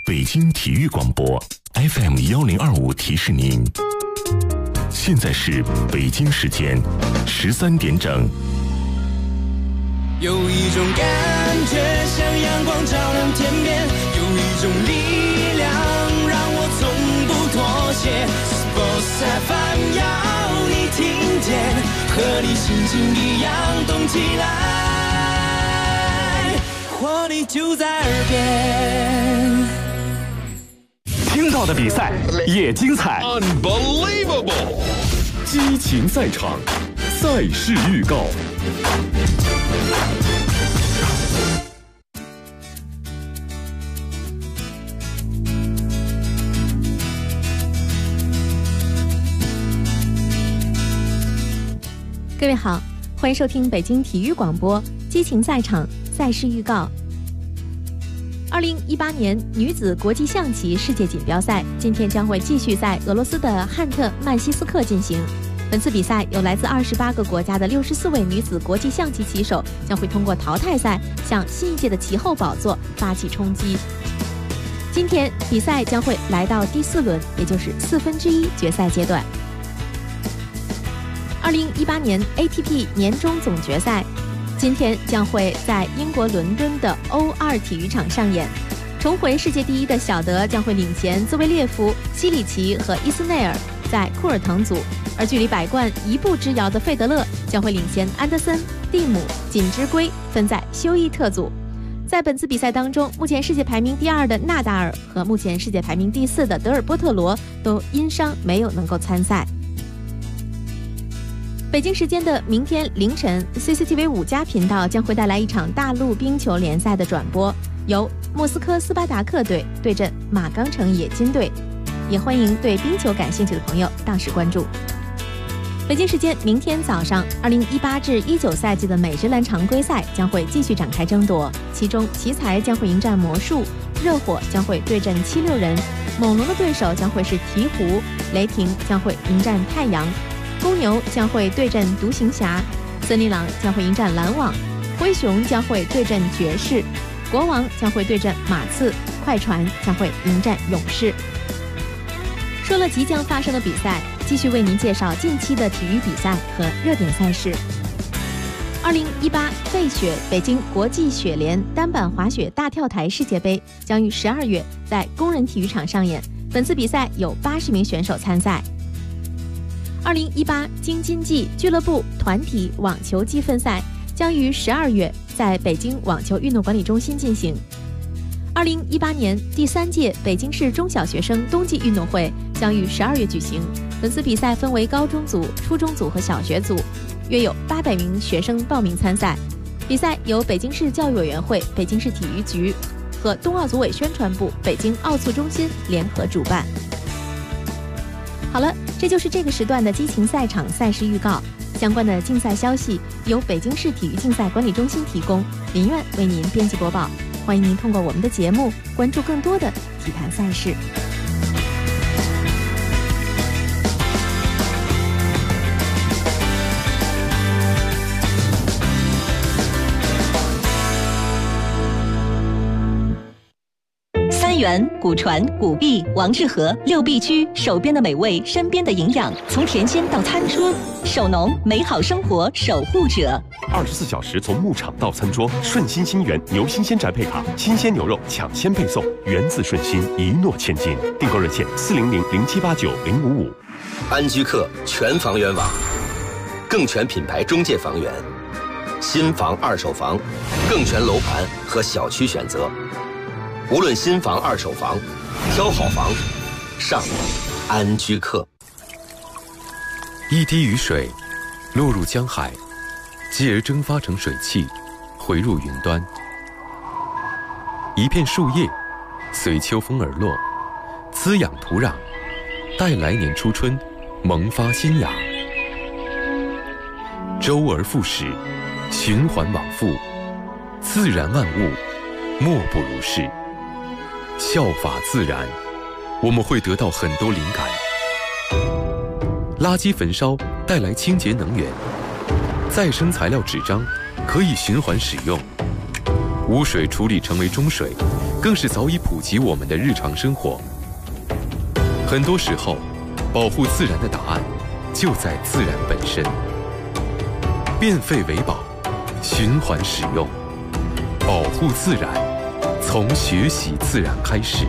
北京体育广播 FM1025提示您，现在是北京时间13点整。 有一种感觉像阳光照亮天边，有一种力量让我从不妥协。Sports FM 要你听见，和你心情一样动起来，活力就在耳边。 听到的比赛也精彩 ，Unbelievable！ 激情赛场，赛事预告。 各位好，欢迎收听北京体育广播激情赛场赛事预告。2018年女子国际象棋世界锦标赛今天将会继续在俄罗斯的汉特曼西斯克进行。本次比赛有来自28个国家的64位女子国际象棋棋手将会通过淘汰赛向新一届的棋后宝座发起冲击。今天比赛将会来到第4轮，也就是1/4决赛阶段。2018年 ATP 年终总决赛今天将会在英国伦敦的O2体育场上演。重回世界第一的小德将会领衔兹维列夫、西里奇和伊斯内尔在库尔滕组，而距离百冠一步之遥的费德勒将会领衔安德森、蒂姆、锦织圭分在休伊特组。在本次比赛当中，目前世界排名第2的纳达尔和目前世界排名第4的德尔波特罗都因伤没有能够参赛。北京时间的明天凌晨 CCTV 5家频道将会带来一场大陆冰球联赛的转播，由莫斯科斯巴达克队对阵马钢城冶金队，也欢迎对冰球感兴趣的朋友到时关注。北京时间明天早上2018至19赛季的美职篮常规赛将会继续展开争夺，其中奇才将会迎战魔术，热火将会对阵76人，猛龙的对手将会是鹈鹕，雷霆将会迎战太阳，公牛将会对阵独行侠，森林狼将会迎战篮网，灰熊将会对阵爵士，国王将会对阵马刺，快船将会迎战勇士。说了即将发生的比赛，继续为您介绍近期的体育比赛和热点赛事。2018费雪北京国际雪联单板滑雪大跳台世界杯将于12月在工人体育场上演，本次比赛有80名选手参赛。2018京津冀俱乐部团体网球积分赛将于12月在北京网球运动管理中心进行。2018年第3届北京市中小学生冬季运动会将于12月举行，本次比赛分为高中组、初中组和小学组，约有800名学生报名参赛。比赛由北京市教育委员会、北京市体育局和冬奥组委宣传部、北京奥促中心联合主办。好了，这就是这个时段的激情赛场赛事预告。相关的竞赛消息由北京市体育竞赛管理中心提供，林苑为您编辑播报。欢迎您通过我们的节目关注更多的体坛赛事。 源、古传、古币、王致和6必居，手边的美味，身边的营养，从甜鲜到餐桌，守农，美好生活守护者。 24小时从牧场到餐桌，顺心新源牛新鲜宅配卡，新鲜牛肉抢先配送，源自顺心，一诺千金。订购热线400-0789-055。 安居客全房源网，更全品牌中介房源，新房、二手房，更全楼盘和小区选择。无论新房、二手房，挑好房，上安居客。 一滴雨水落入江海，继而蒸发成水汽，回入云端。一片树叶随秋风而落，滋养土壤，待来年初春萌发新芽。周而复始，循环往复，自然万物莫不如是。效法自然，我们会得到很多灵感。垃圾焚烧带来清洁能源，再生材料纸张可以循环使用，污水处理成为中水， 更是早已普及我们的日常生活。很多时候，保护自然的答案就在自然本身。变废为宝，循环使用，保护自然，从学习自然开始。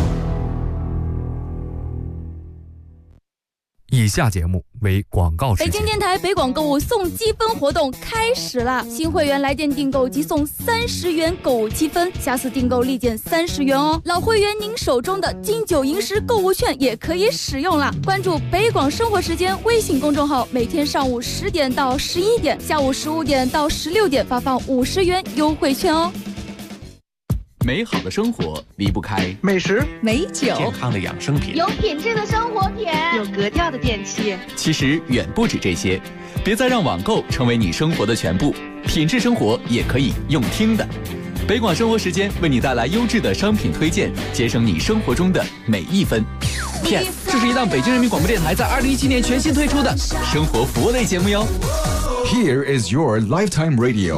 以下节目为广告时间。 北京电台北广购物送积分活动开始了，新会员来电订购即送30元购物积分，下次订购立减30元哦。老会员，您手中的金九银十购物券也可以使用了。关注北广生活时间微信公众号，每天上午10点到11点，下午15点到16点发放50元优惠券哦。 美好的生活离不开美食、 美酒、 健康的养生品、 有品质的生活品、 有格调的电器。 其实远不止这些，别再让网购成为你生活的全部，品质生活也可以用听的。北广生活时间为你带来优质的商品推荐，节省你生活中的每一分。PS， 这是一档北京人民广播电台在2017年全新推出的生活服务类节目哟。 Here is your lifetime radio。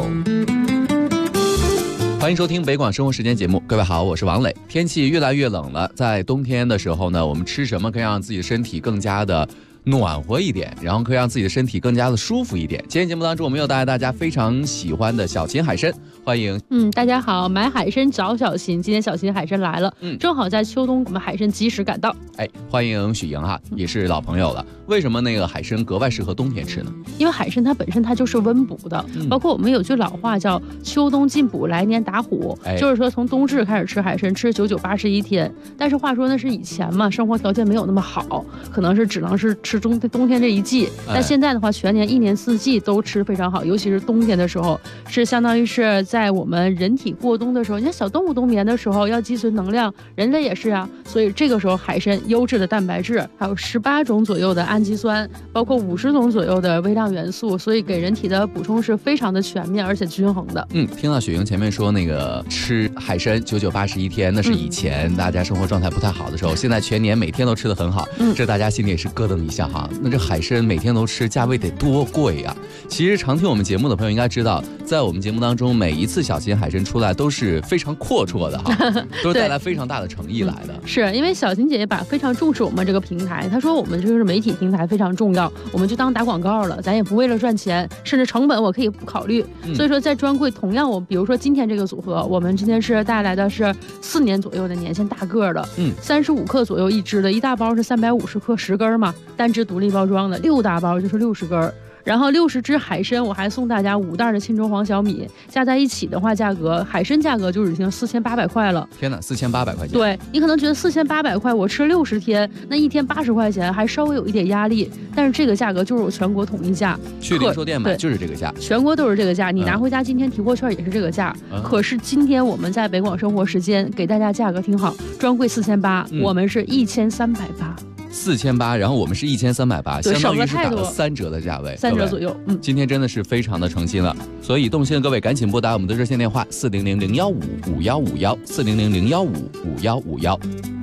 欢迎收听北广生活时间节目，各位好，我是王磊。天气越来越冷了，在冬天的时候呢，我们吃什么可以让自己的身体更加的暖和一点，然后可以让自己的身体更加的舒服一点。今天节目当中，我们又带来大家非常喜欢的小秦海参，欢迎。 大家好，买海参找小秦，今天小秦海参来了，正好在秋冬，我们海参及时赶到。 欢迎许莹哈，也是老朋友了。为什么那个海参格外适合冬天吃呢？ 因为海参它本身它就是温补的，包括我们有句老话叫秋冬进补，来年打虎，就是说从冬至开始吃海参，吃99、81天。但是话说那是以前嘛，生活条件没有那么好，可能是只能是吃冬天这一季。但现在的话，全年1年4季都吃非常好，尤其是冬天的时候，是相当于是在我们人体过冬的时候，你看小动物冬眠的时候要积存能量，人类也是啊，所以这个时候海参优质的蛋白质，还有18种左右的氨基酸，包括50种左右的微量元素，所以给人体的补充是非常的全面而且均衡的。 听到雪莹前面说那个吃海参99、81天，那是以前大家生活状态不太好的时候，现在全年每天都吃得很好，这大家心里也是咯噔一下哈。那这海参每天都吃，价位得多贵呀！其实常听我们节目的朋友应该知道，在我们节目当中，每一次小秦海参出来都是非常阔绰的哈，都是带来非常大的诚意来的。 是因为小秦姐姐非常重视我们这个平台，她说我们就是媒体平台非常重要，我们就当打广告了，咱也不为了赚钱，甚至成本我可以不考虑。所以说在专柜同样，我比如说今天这个组合，我们今天是带来的是4年左右的年限大个的，35克左右一支的，一大包是350克10根嘛，单支独立包装的，6大包就是60根。然后60只海参，我还送大家5袋的沁州黄小米，加在一起的话，价格海参价格就已经4800块了。 天哪，4800块钱！ 对，你可能觉得4800块，我吃60天，那一天80块钱，还稍微有一点压力。但是这个价格就是我全国统一价， 去零售店买就是这个价， 全国都是这个价。你拿回家今天提货券也是这个价。可是今天我们在北广生活时间给大家价格挺好，专柜4800，我们是1380。 4800，然后我们是1380，相当于是打了3折的价位 ，3折左右。 今天真的是非常的诚心了，所以动心的各位赶紧拨打我们的热线电话400-015-5151，400-015-5151。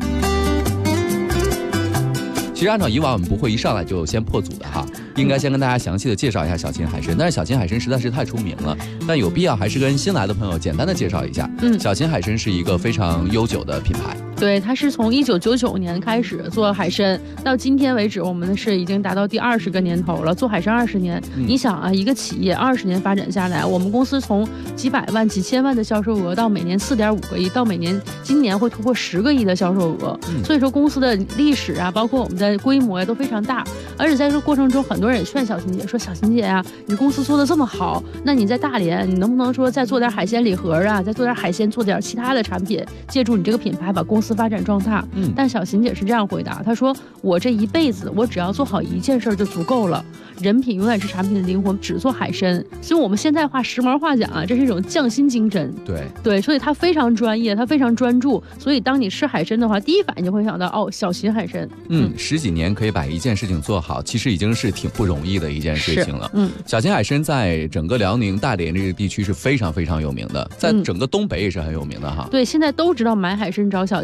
其实按照以往我们不会一上来就先破组的哈，应该先跟大家详细的介绍一下小秦海参，但是小秦海参实在是太出名了，但有必要还是跟新来的朋友简单的介绍一下。小秦海参是一个非常悠久的品牌。 对，它是从1999年开始做海参，到今天为止，我们是已经达到第20个年头了，做海参20年。你想啊，一个企业20年发展下来，我们公司从几百万、几千万的销售额，到每年4.5个亿，到今年会突破10个亿的销售额。所以说公司的历史啊，包括我们的规模呀，都非常大。而且在这个过程中，很多人也劝小秦姐说：“小秦姐呀，你公司做的这么好，那你在大连，你能不能说再做点海鲜礼盒啊，再做点海鲜，做点其他的产品，借助你这个品牌把公司发展壮大？”但小秦姐是这样回答，她说：“我这一辈子，我只要做好一件事就足够了。人品永远是产品的灵魂，只做海参。所以我们现在时髦话讲啊，这是一种匠心精神。对，所以他非常专业，他非常专注。所以当你吃海参的话，第一反应就会想到哦，小秦海参。 10几年可以把一件事情做好，其实已经是挺不容易的一件事情了。小秦海参在整个辽宁大连这个地区是非常非常有名的，在整个东北也是很有名的哈。 对，现在都知道买海参找小秦。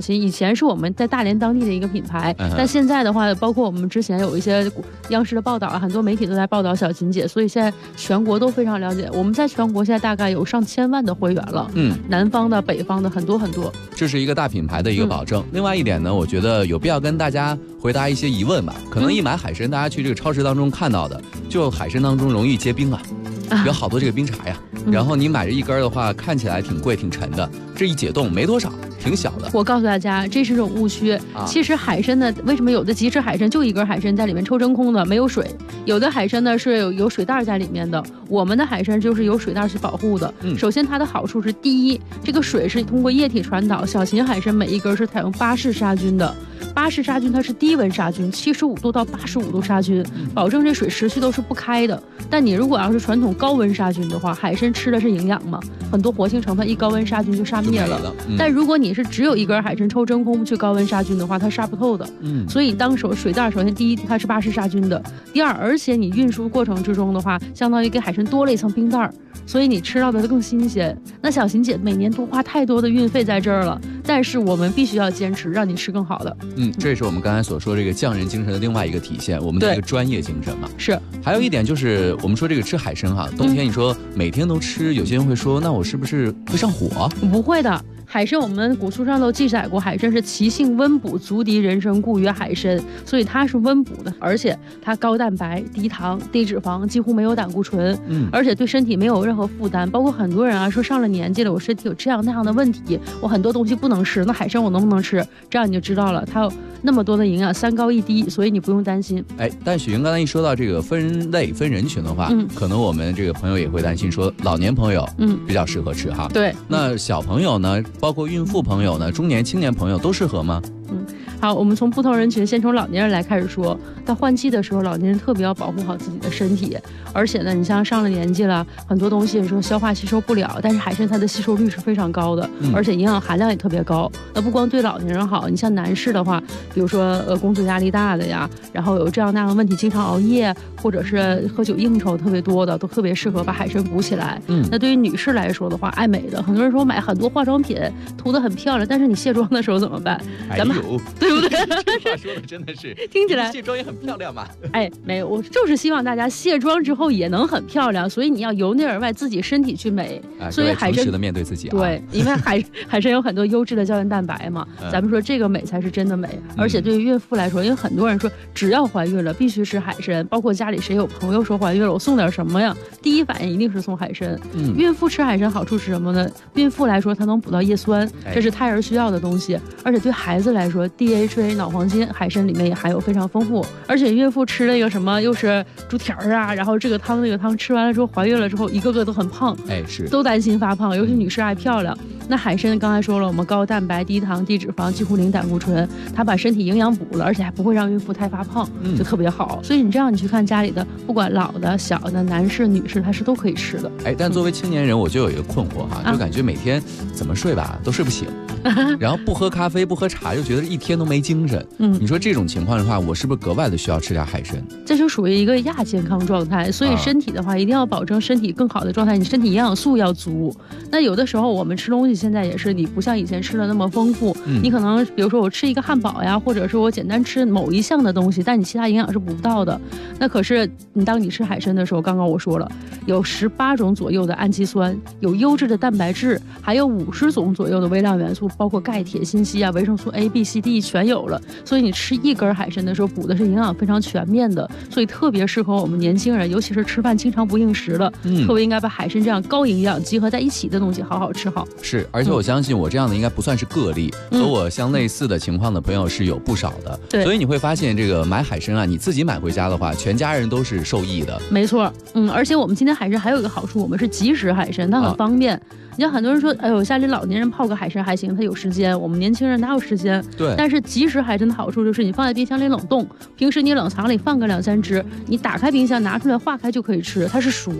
心，以前是我们在大连当地的一个品牌，但现在的话，包括我们之前有一些央视的报道啊，很多媒体都在报道小琴姐，所以现在全国都非常了解。我们在全国现在大概有上千万的会员了，南方的、北方的很多很多， 这是一个大品牌的一个保证。另外一点呢，我觉得有必要跟大家回答一些疑问吧。可能一买海参，大家去这个超市当中看到的，就海参当中容易结冰啊，有好多这个冰碴呀。然后你买这一根的话，看起来挺贵挺沉的，这一解冻没多少，挺小的。 我告诉大家，这是种误区。其实海参呢，为什么有的即食海参就一根海参在里面抽真空的，没有水；有的海参呢是有水袋在里面的。我们的海参就是有水袋去保护的。首先它的好处是，第一，这个水是通过液体传导。小琴海参每一根是采用巴氏杀菌的。巴氏杀菌它是低温杀菌，75度到85度杀菌，保证这水持续都是不开的。但你如果要是传统高温杀菌的话，海参吃的是营养嘛，很多活性成分一高温杀菌就杀灭了。但如果你是只有一根海参抽真空去高温杀菌的话，它杀不透的。所以当水袋首先第一它是巴氏杀菌的，第二，而且你运输过程之中的话，相当于给海参多了一层冰袋，所以你吃到的更新鲜。那小琴姐每年都花太多的运费在这儿了，但是我们必须要坚持，让你吃更好的。 这也是我们刚才所说这个匠人精神的另外一个体现，我们的一个专业精神嘛。 是。 还有一点就是我们说这个吃海参哈，冬天你说每天都吃，有些人会说那我是不是会上火？ 不会的。海参我们古书上都记载过，海参是其性温补，足敌人参，故曰海参，所以它是温补的，而且它高蛋白、低糖、低脂肪，几乎没有胆固醇，而且对身体没有任何负担。包括很多人啊说上了年纪了，我身体有这样那样的问题，我很多东西不能吃，那海参我能不能吃？这样你就知道了，它有那么多的营养，3高1低，所以你不用担心。 但许云刚才一说到这个分类分人群的话，可能我们这个朋友也会担心说，老年朋友比较适合吃哈。 对， 那小朋友呢，包括孕妇朋友呢，中年青年朋友都适合吗？ 好，我们从不同人群，先从老年人来开始说。到换季的时候，老年人特别要保护好自己的身体，而且呢，你像上了年纪了，很多东西你说消化吸收不了，但是海参它的吸收率是非常高的，而且营养含量也特别高。那不光对老年人好，你像男士的话，比如说工作压力大的呀，然后有这样那样的问题，经常熬夜或者是喝酒应酬特别多的，都特别适合把海参补起来。那对于女士来说的话，爱美的，很多人说买很多化妆品涂得很漂亮，但是你卸妆的时候怎么办？咱们对不对？ 这话说的真的是听起来卸妆也很漂亮嘛。 没有，我就是希望大家卸妆之后也能很漂亮，所以你要由内而外自己身体去美。所以海参诚实的面对自己啊。 对，因为海参有很多优质的胶原蛋白嘛，咱们说这个美才是真的美。而且对于孕妇来说，因为很多人说只要怀孕了必须吃海参，包括家里谁有朋友说怀孕了，我送点什么呀？第一反应一定是送海参。孕妇吃海参好处是什么呢？孕妇来说，它能补到叶酸，这是胎儿需要的东西。而且对孩子来说 ，DHA 脑黄金海参里面也含有非常丰富。而且孕妇吃那个什么又是猪蹄儿啊，然后这个汤那个汤吃完了之后，怀孕了之后一个个都很胖， 是都担心发胖，尤其女士爱漂亮。那海参刚才说了，我们高蛋白、低糖、低脂肪，几乎零胆固醇，它把身体营养补了，而且还不会让孕妇太发胖，就特别好。所以你这样你去看家里的，不管老的、小的、男士、女士，它是都可以吃的。 但作为青年人，我就有一个困惑哈，就感觉每天怎么睡吧都睡不醒，然后不喝咖啡、不喝茶，就觉得一天都没精神。你说这种情况的话，我是不是格外的需要吃点海参？ 这就属于一个亚健康状态，所以身体的话一定要保证身体更好的状态，你身体营养素要足。那有的时候我们吃东西现在也是，你不像以前吃的那么丰富，你可能比如说我吃一个汉堡呀，或者是我简单吃某一项的东西，但你其他营养是补不到的。那可是当你吃海参的时候，刚刚我说了，有18种左右的氨基酸，有优质的蛋白质，还有50种左右的微量元素，包括钙、铁、锌、硒啊、维生素 A、B、C、D 全有了。所以你吃一根海参的时候，补的是营养非常全面的，所以特别适合我们年轻人，尤其是吃饭经常不应时的，特别应该把海参这样高营养集合在一起的东西好好吃好。 是，而且我相信我这样的应该不算是个例，和我相类似的情况的朋友是有不少的。 对， 所以你会发现这个买海参啊，你自己买回家的话，全家人都是受益的。 没错，而且我们今天海参还有一个好处，我们是即食海参，它很方便。你像很多人说，哎呦，家里老年人泡个海参还行，他有时间，我们年轻人哪有时间？ 对。 但是即食海参的好处就是你放在冰箱里冷冻，平时你冷藏里放个2-3只，你打开冰箱拿出来化开就可以吃，它是熟的。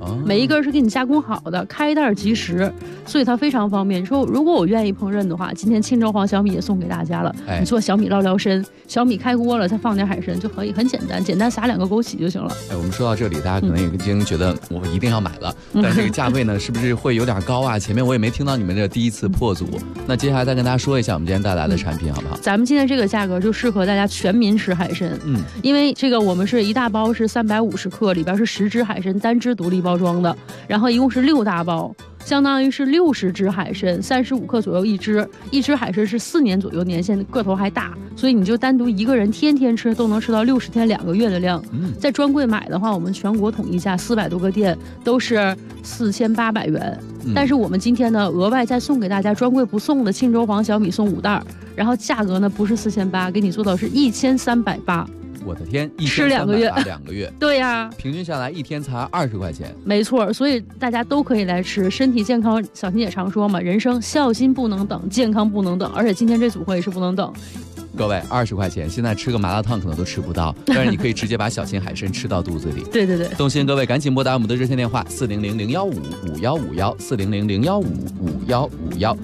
每一根是给你加工好的，开袋即食，所以它非常方便。说如果我愿意烹饪的话，今天清粥黄小米也送给大家了。你做小米捞撩参，小米开锅了，再放点海参就可以，很简单，简单撒2个枸杞就行了。 我们说到这里，大家可能已经觉得我一定要买了，但这个价位呢，是不是会有点高啊？前面我也没听到你们这第一次破组，那接下来再跟大家说一下我们今天带来的产品好不好？ 咱们今天这个价格就适合大家全民吃海参，因为这个我们是一大包是350克，里边是10只海参单只独立包装的，然后一共是6大包。相当于是60只海参，35克左右一只海参是4年左右年限，个头还大，所以你就单独一个人天天吃都能吃到60天2个月的量。在专柜买的话，我们全国统一价400多个店都是4800元，但是我们今天呢额外再送给大家专柜不送的庆州黄小米送5袋，然后价格呢不是4800，给你做到是1380。 我的天， 吃2个月 ，2个月， 对呀， 平均下来一天才20块钱， 没错，所以大家都可以来吃，身体健康。小琴也常说嘛，人生孝心不能等，健康不能等，而且今天这组合也是不能等。 各位，20块钱，现在吃个麻辣烫可能都吃不到，但是你可以直接把小秦海参吃到肚子里。 对对对， 动心各位赶紧拨打我们的热线电话400-015-5151，400-015-5151。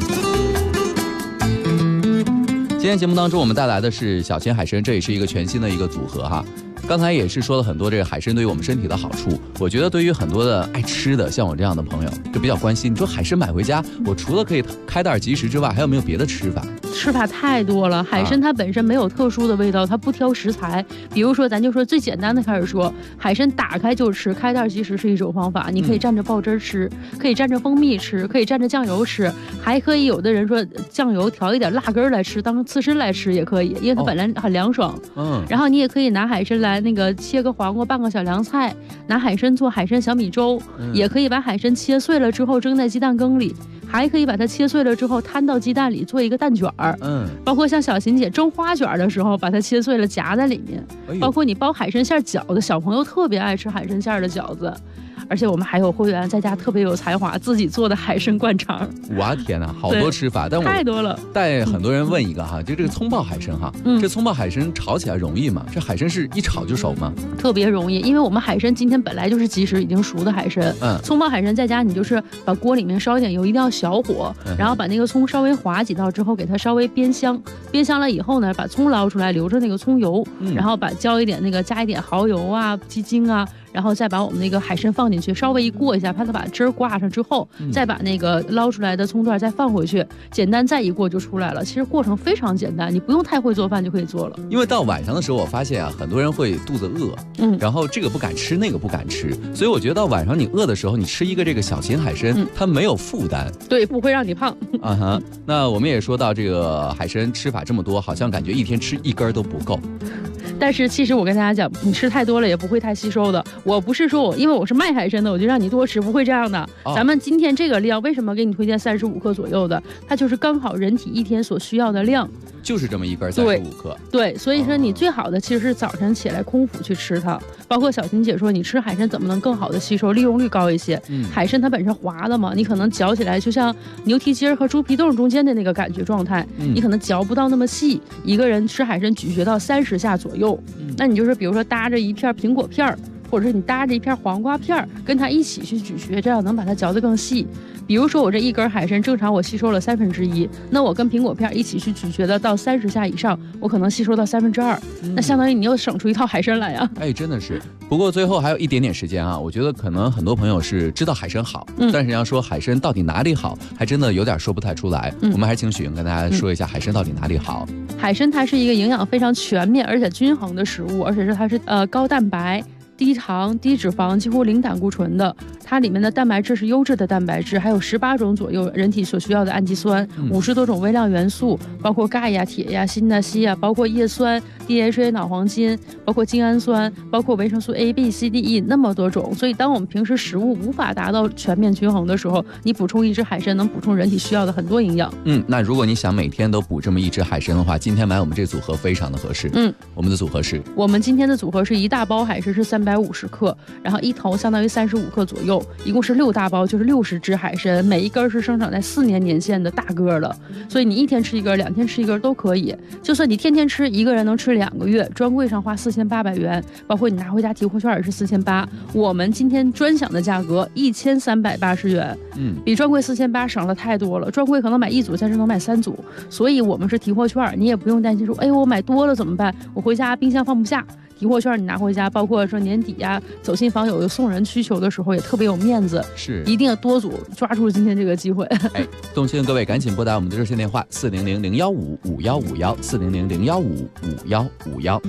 今天节目当中我们带来的是小秦海参，这也是一个全新的一个组合哈。刚才也是说了很多这个海参对于我们身体的好处，我觉得对于很多的爱吃的像我这样的朋友就比较关心，你说海参买回家，我除了可以开袋即食之外，还有没有别的吃法？ 吃法太多了，海参它本身没有特殊的味道，它不挑食材。比如说咱就说最简单的开始说，海参打开就吃，开袋即食是一种方法，你可以蘸着爆汁吃，可以蘸着蜂蜜吃，可以蘸着酱油吃，还可以有的人说酱油调一点辣根来吃，当刺身来吃也可以，因为它本来很凉爽。然后你也可以拿海参来那个切个黄瓜拌个小凉菜，拿海参做海参小米粥，也可以把海参切碎了之后蒸在鸡蛋羹里，还可以把它切碎了之后摊到鸡蛋里做一个蛋卷儿。包括像小琴姐蒸花卷的时候，把它切碎了夹在里面。包括你包海参馅饺子，小朋友特别爱吃海参馅的饺子。而且我们还有会员在家特别有才华，自己做的海参灌肠。 哇天哪，好多吃法，但我太多了。 带很多人问一个哈，就这个葱爆海参哈，这葱爆海参炒起来容易吗？这海参是一炒就熟吗？ 特别容易，因为我们海参今天本来就是即食已经熟的海参。葱爆海参在家你就是把锅里面烧一点油，一定要小火，然后把那个葱稍微划几道之后，给它稍微煸香，煸香了以后呢，把葱捞出来，留着那个葱油，然后加一点蚝油啊、鸡精啊。然后再把我们那个海参放进去，稍微一过一下，怕它把汁儿挂上之后，再把那个捞出来的葱段再放回去，简单再一过就出来了。其实过程非常简单，你不用太会做饭就可以做了。 因为到晚上的时候，我发现啊，很多人会肚子饿，然后这个不敢吃，那个不敢吃，所以我觉得到晚上你饿的时候，你吃一个这个小秦海参，它没有负担， 对，不会让你胖。 那我们也说到这个海参吃法这么多，好像感觉一天吃一根都不够。 但是其实我跟大家讲，你吃太多了也不会太吸收的。我不是说因为我是卖海参的，我就让你多吃，不会这样的。咱们今天这个量，为什么给你推荐35克左右的？它就是刚好人体一天所需要的量， 就是这么一根35克。 对，所以说你最好的其实是早晨起来空腹去吃它。包括小琴姐说，你吃海参怎么能更好的吸收，利用率高一些？海参它本身滑的嘛，你可能嚼起来就像牛蹄筋和猪皮冻中间的那个感觉状态，你可能嚼不到那么细。一个人吃海参咀嚼到30下左右。那你就是比如说搭着一片苹果片，或者是你搭着一片黄瓜片，跟它一起去咀嚼，这样能把它嚼得更细。比如说我这一根海参正常我吸收了1/3，那我跟苹果片一起去咀嚼的到30下以上，我可能吸收到2/3，那相当于你又省出一套海参来呀。 真的是。不过最后还有一点点时间啊，我觉得可能很多朋友是知道海参好，但是要说海参到底哪里好，还真的有点说不太出来。我们还是请许莹跟大家说一下海参到底哪里好。 海参它是一个营养非常全面而且均衡的食物，而且它是高蛋白、低糖、低脂肪，几乎零胆固醇的。它里面的蛋白质是优质的蛋白质，还有18种左右人体所需要的氨基酸，50多种微量元素，包括钙呀、铁呀、锌呐、硒呀，包括叶酸、DHA 脑黄金，包括精氨酸，包括维生素 A、B、C、D、E 那么多种。所以当我们平时食物无法达到全面均衡的时候，你补充一只海参能补充人体需要的很多营养。 那如果你想每天都补这么一只海参的话，今天买我们这组合非常的合适。我们的组合是， 我们今天的组合是一大包海参是350 350克，然后一头相当于35克左右，一共是6大包，就是60只海参，每一根是生长在4年年限的大个的，所以你1天吃1根，2天吃1根都可以。就算你天天吃，一个人能吃2个月，专柜上花4800元，包括你拿回家提货券也是4800，我们今天专享的价格1380元，比专柜4800省了太多了。专柜可能买1组，但是能买3组，所以我们是提货券，你也不用担心说，哎，我买多了怎么办？我回家冰箱放不下。提货券你拿回家，包括说年底呀、走亲访友有送人需求的时候，也特别有面子。 是， 一定要多组，抓住今天这个机会。 哎，动心的各位赶紧拨打我们的热线电话400-015-5151，400-015-5151。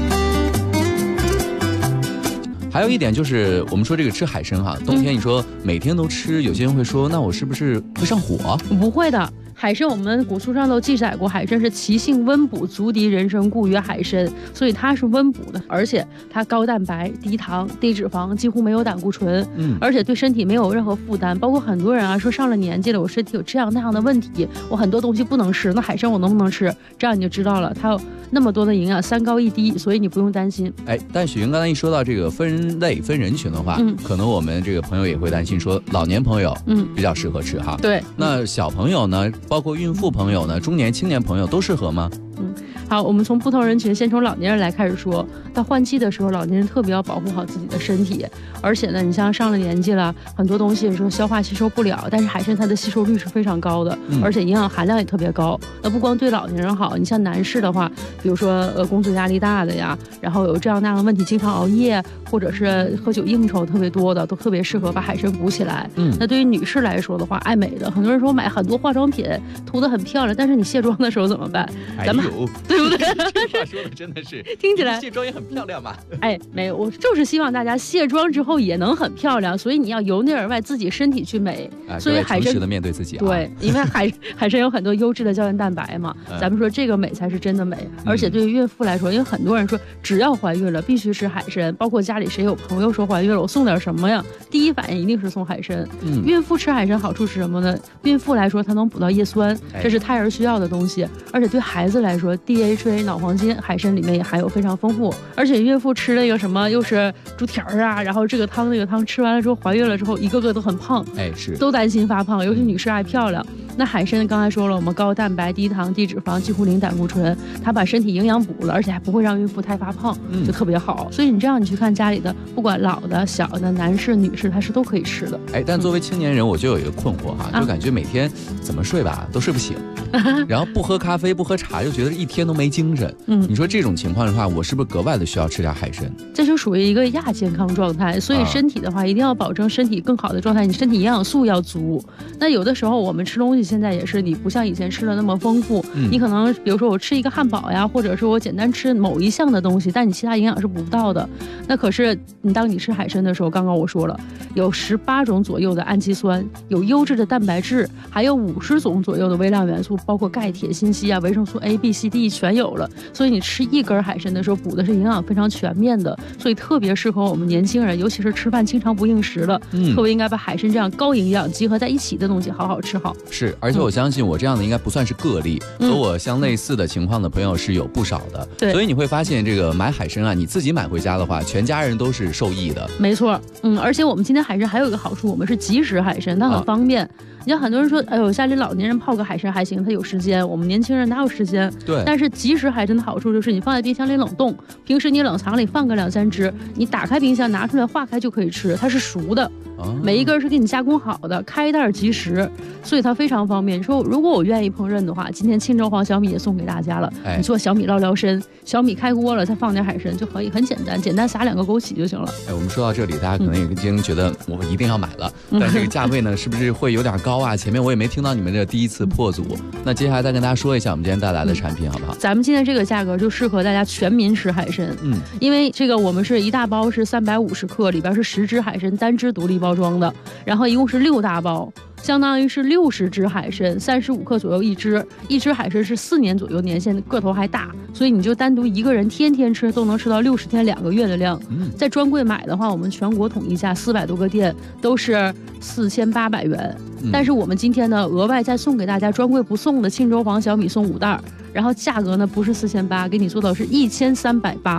还有一点就是，我们说这个吃海参哈，冬天你说每天都吃，有些人会说，那我是不是会上火？ 不会的。海参，我们古书上都记载过，海参是其性温补，足敌人参，故曰海参，所以它是温补的，而且它高蛋白、低糖、低脂肪，几乎没有胆固醇，而且对身体没有任何负担。包括很多人啊说上了年纪了，我身体有这样那样的问题，我很多东西不能吃，那海参我能不能吃？这样你就知道了，它有那么多的营养，3高1低，所以你不用担心。 哎，但许云刚才一说到这个分类分人群的话，可能我们这个朋友也会担心说，老年朋友比较适合吃哈。 对， 那小朋友呢，包括孕妇朋友呢，中年青年朋友都适合吗？ 好，我们从不同人群，先从老年人来开始说。到换季的时候，老年人特别要保护好自己的身体，而且呢，你像上了年纪了，很多东西说消化吸收不了，但是海参它的吸收率是非常高的，而且营养含量也特别高。那不光对老年人好，你像男士的话，比如说工作压力大的呀，然后有这样那样的问题，经常熬夜或者是喝酒应酬特别多的，都特别适合把海参补起来。那对于女士来说的话，爱美的，很多人说买很多化妆品涂得很漂亮，但是你卸妆的时候怎么办？咱们对不对？ 这话说的真的是， 听起来卸妆也很漂亮嘛。 哎，没有，我就是希望大家卸妆之后也能很漂亮，所以你要由内而外自己身体去美。所以海参诚实的面对自己啊。 对，因为海参有很多优质的胶原蛋白嘛，咱们说这个美才是真的美。而且对于孕妇来说，因为很多人说只要怀孕了必须吃海参，包括家里谁有朋友说怀孕了，我送点什么呀？第一反应一定是送海参。孕妇吃海参好处是什么呢？孕妇来说，它能补到叶酸，这是胎儿需要的东西。而且对孩子来说 ，DHA 脑黄金海参里面也含有非常丰富。而且孕妇吃那个什么又是猪蹄儿啊，然后这个汤那个汤，吃完了之后怀孕了之后一个个都很胖， 是都担心发胖，尤其女士爱漂亮。那海参刚才说了，我们高蛋白、低糖、低脂肪，几乎零胆固醇，它把身体营养补了，而且还不会让孕妇太发胖，就特别好。所以你这样你去看家里的，不管老的、小的、男士、女士，它是都可以吃的。 但作为青年人，我就有一个困惑哈，就感觉每天怎么睡吧都睡不醒，然后不喝咖啡、不喝茶，又觉得一天都没精神。你说这种情况的话，我是不是格外的需要吃点海参？ 这就属于一个亚健康状态，所以身体的话一定要保证身体更好的状态，你身体营养素要足。那有的时候我们吃东西现在也是，你不像以前吃的那么丰富，你可能比如说我吃一个汉堡呀，或者是我简单吃某一项的东西，但你其他营养是补不到的。那可是当你吃海参的时候，刚刚我说了，有18种左右的氨基酸，有优质的蛋白质，还有50种左右的微量元素，包括钙、铁、锌、硒啊，维生素 A、B、C、D 全有了。所以你吃一根海参的时候，补的是营养非常全面的，所以特别适合我们年轻人，尤其是吃饭经常不应时的，特别应该把海参这样高营养集合在一起的东西好好吃好。 是，而且我相信我这样的应该不算是个例，和我相类似的情况的朋友是有不少的。 对， 所以你会发现这个买海参啊，你自己买回家的话，全家人都是受益的。 没错，而且我们今天海参还有一个好处，我们是即食海参，它很方便。你像很多人说，哎呦，家里老年人泡个海参还行，他有时间，我们年轻人哪有时间？ 对。 但是即食海参的好处就是你放在冰箱里冷冻，平时你冷藏里放个2-3只，你打开冰箱拿出来化开就可以吃，它是熟的。每一根是给你加工好的，开袋即食，所以它非常方便。你说如果我愿意烹饪的话，今天青州黄小米也送给大家了。你做小米捞捞参，小米开锅了，再放点海参就可以，很简单，简单撒2个枸杞就行了。 我们说到这里，大家可能已经觉得我一定要买了，但这个价位呢，是不是会有点高啊？前面我也没听到你们这第一次破组，那接下来再跟大家说一下我们今天带来的产品好不好？ 咱们今天这个价格就适合大家全民吃海参，因为这个我们是一大包是350克，里边是10只海参单只独立包装的，然后一共是6大包，相当于是60只海参，35克左右一只，一只海参是4年左右年限，个头还大，所以你就单独一个人天天吃都能吃到60天2个月的量。在专柜买的话，我们全国统一价400多个店都是4800元，但是我们今天呢额外再送给大家专柜不送的青州黄小米送5袋，然后价格呢不是4800，给你做到是1380。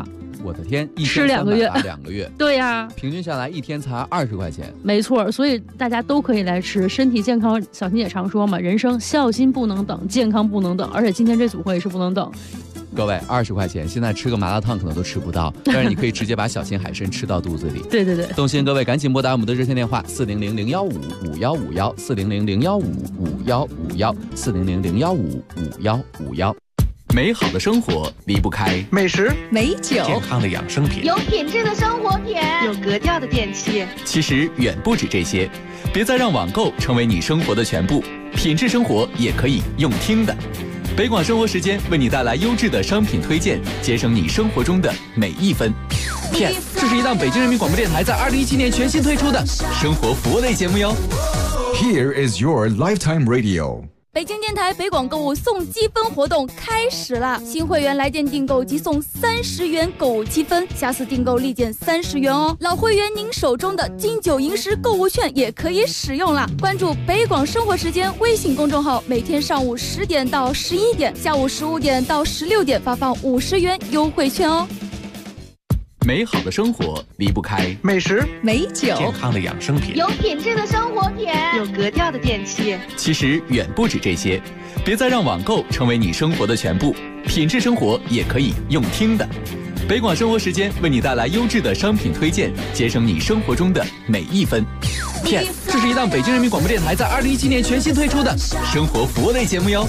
我的天，一吃2个月 ，2个月， 对呀， 平均下来一天才20块钱。 没错，所以大家都可以来吃，身体健康。小新也常说嘛，人生孝心不能等，健康不能等，而且今天这组合也是不能等。 各位20块钱，现在吃个麻辣烫可能都吃不到，但是你可以直接把小心海参吃到肚子里。 对对对， 动心各位赶紧拨打我们的热线电话400-015-5151，400-015-5151，400-015-5151。美好的生活离不开美食、 美酒、 健康的养生品， 有品质的生活品，有格调的电器。 其实远不止这些，别再让网购成为你生活的全部，品质生活也可以用听的。北广生活时间为你带来优质的商品推荐，节省你生活中的每一分。 Yes， 这是一档北京人民广播电台在2017年全新推出的生活服务类节目哟。 Here is your lifetime radio。 北京电台北广购物送积分活动开始啦！新会员来电订购即送30元购物积分，下次订购立减30元哦。老会员您手中的金九银十购物券也可以使用啦！关注北广生活时间微信公众号，每天上午10点到11点，下午15点到16点发放50元优惠券哦。 美好的生活离不开美食、 美酒、 健康的养生品， 有品质的生活品，有格调的电器。 其实远不止这些，别再让网购成为你生活的全部，品质生活也可以用听的。北广生活时间为你带来优质的商品推荐，节省你生活中的每一分。 Yes， 这是一档北京人民广播电台在2017年全新推出的生活服务类节目哟。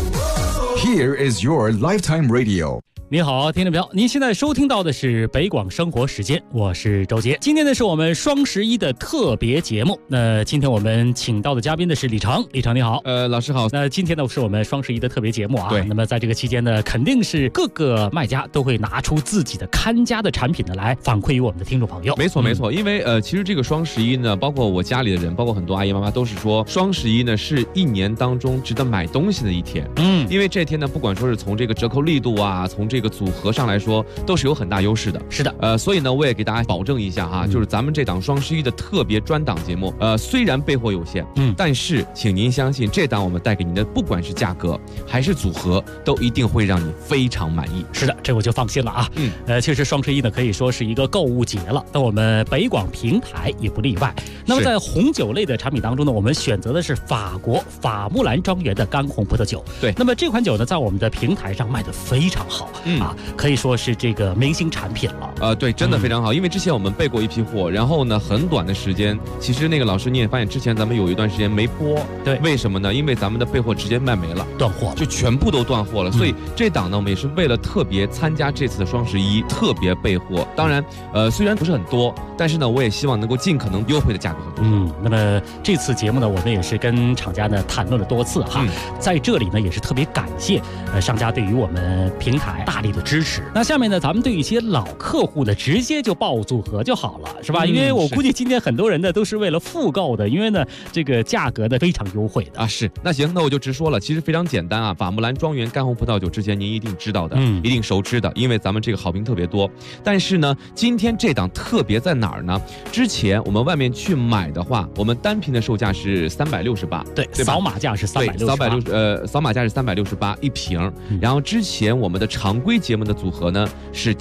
Here is your lifetime radio。 你好，听众朋友，您现在收听到的是北广生活时间，我是周杰。今天呢是我们双11的特别节目。那今天我们请到的嘉宾呢是李成，李成你好。 老师好。 那今天呢是我们双11的特别节目啊。 对。 那么在这个期间呢，肯定是各个卖家都会拿出自己的看家的产品呢来反馈于我们的听众朋友。 没错没错，因为其实这个双11呢，包括我家里的人，包括很多阿姨妈妈都是说，双11呢是一年当中值得买东西的一天。因为这天呢，不管说是从这个折扣力度啊，从这个组合上来说，都是有很大优势的。 是的， 所以呢，我也给大家保证一下哈，就是咱们这档双11的特别专档节目，虽然备货有限，但是请您相信，这档我们带给您的，不管是价格还是组合，都一定会让你非常满意。 是的，这我就放心了啊。其实双11呢可以说是一个购物节了，那我们北广平台也不例外。那么在红酒类的产品当中呢，我们选择的是法国法穆兰庄园的干红葡萄酒。 对， 那么这款酒呢，在我们的平台上卖得非常好，可以说是这个明星产品了。 对，真的非常好，因为之前我们备过一批货，然后呢，很短的时间，其实那个老师你也发现，之前咱们有一段时间没播， 对， 为什么呢？因为咱们的备货直接卖没了， 断货， 就全部都断货了。所以这档呢，我们也是为了特别参加这次的双11，特别备货。当然，虽然不是很多，但是呢，我也希望能够尽可能优惠的价格很多。 那么这次节目呢，我们也是跟厂家呢谈论了多次哈，在这里呢也是特别感谢商家对于我们平台大力的支持。那下面呢，咱们对一些老客户的直接就报组合就好了，是吧？因为我估计今天很多人呢都是为了复购的，因为呢这个价格呢非常优惠的啊。是，那行，那我就直说了，其实非常简单啊。法穆兰庄园干红葡萄酒之前您一定知道的，一定熟知的，因为咱们这个好评特别多。但是呢，今天这档特别在哪儿呢？之前我们外面去买的话，我们单瓶的售价是368， 对，扫码价是368， 扫码价是368一瓶。然后之前我们的常规节目的组合呢是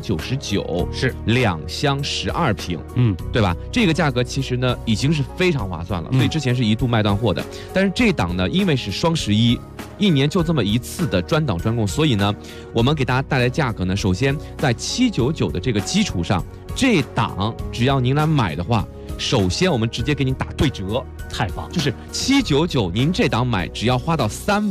799， 是 2箱12瓶，对吧？这个价格其实呢已经是非常划算了，所以之前是一度卖断货的。但是这档呢，因为是双11，一年就这么一次的专档专供，所以呢，我们给大家带来价格呢，首先在799的这个基础上，这档只要您来买的话，首先我们直接给您打对折， 太棒！ 就是799，您这档买只要花到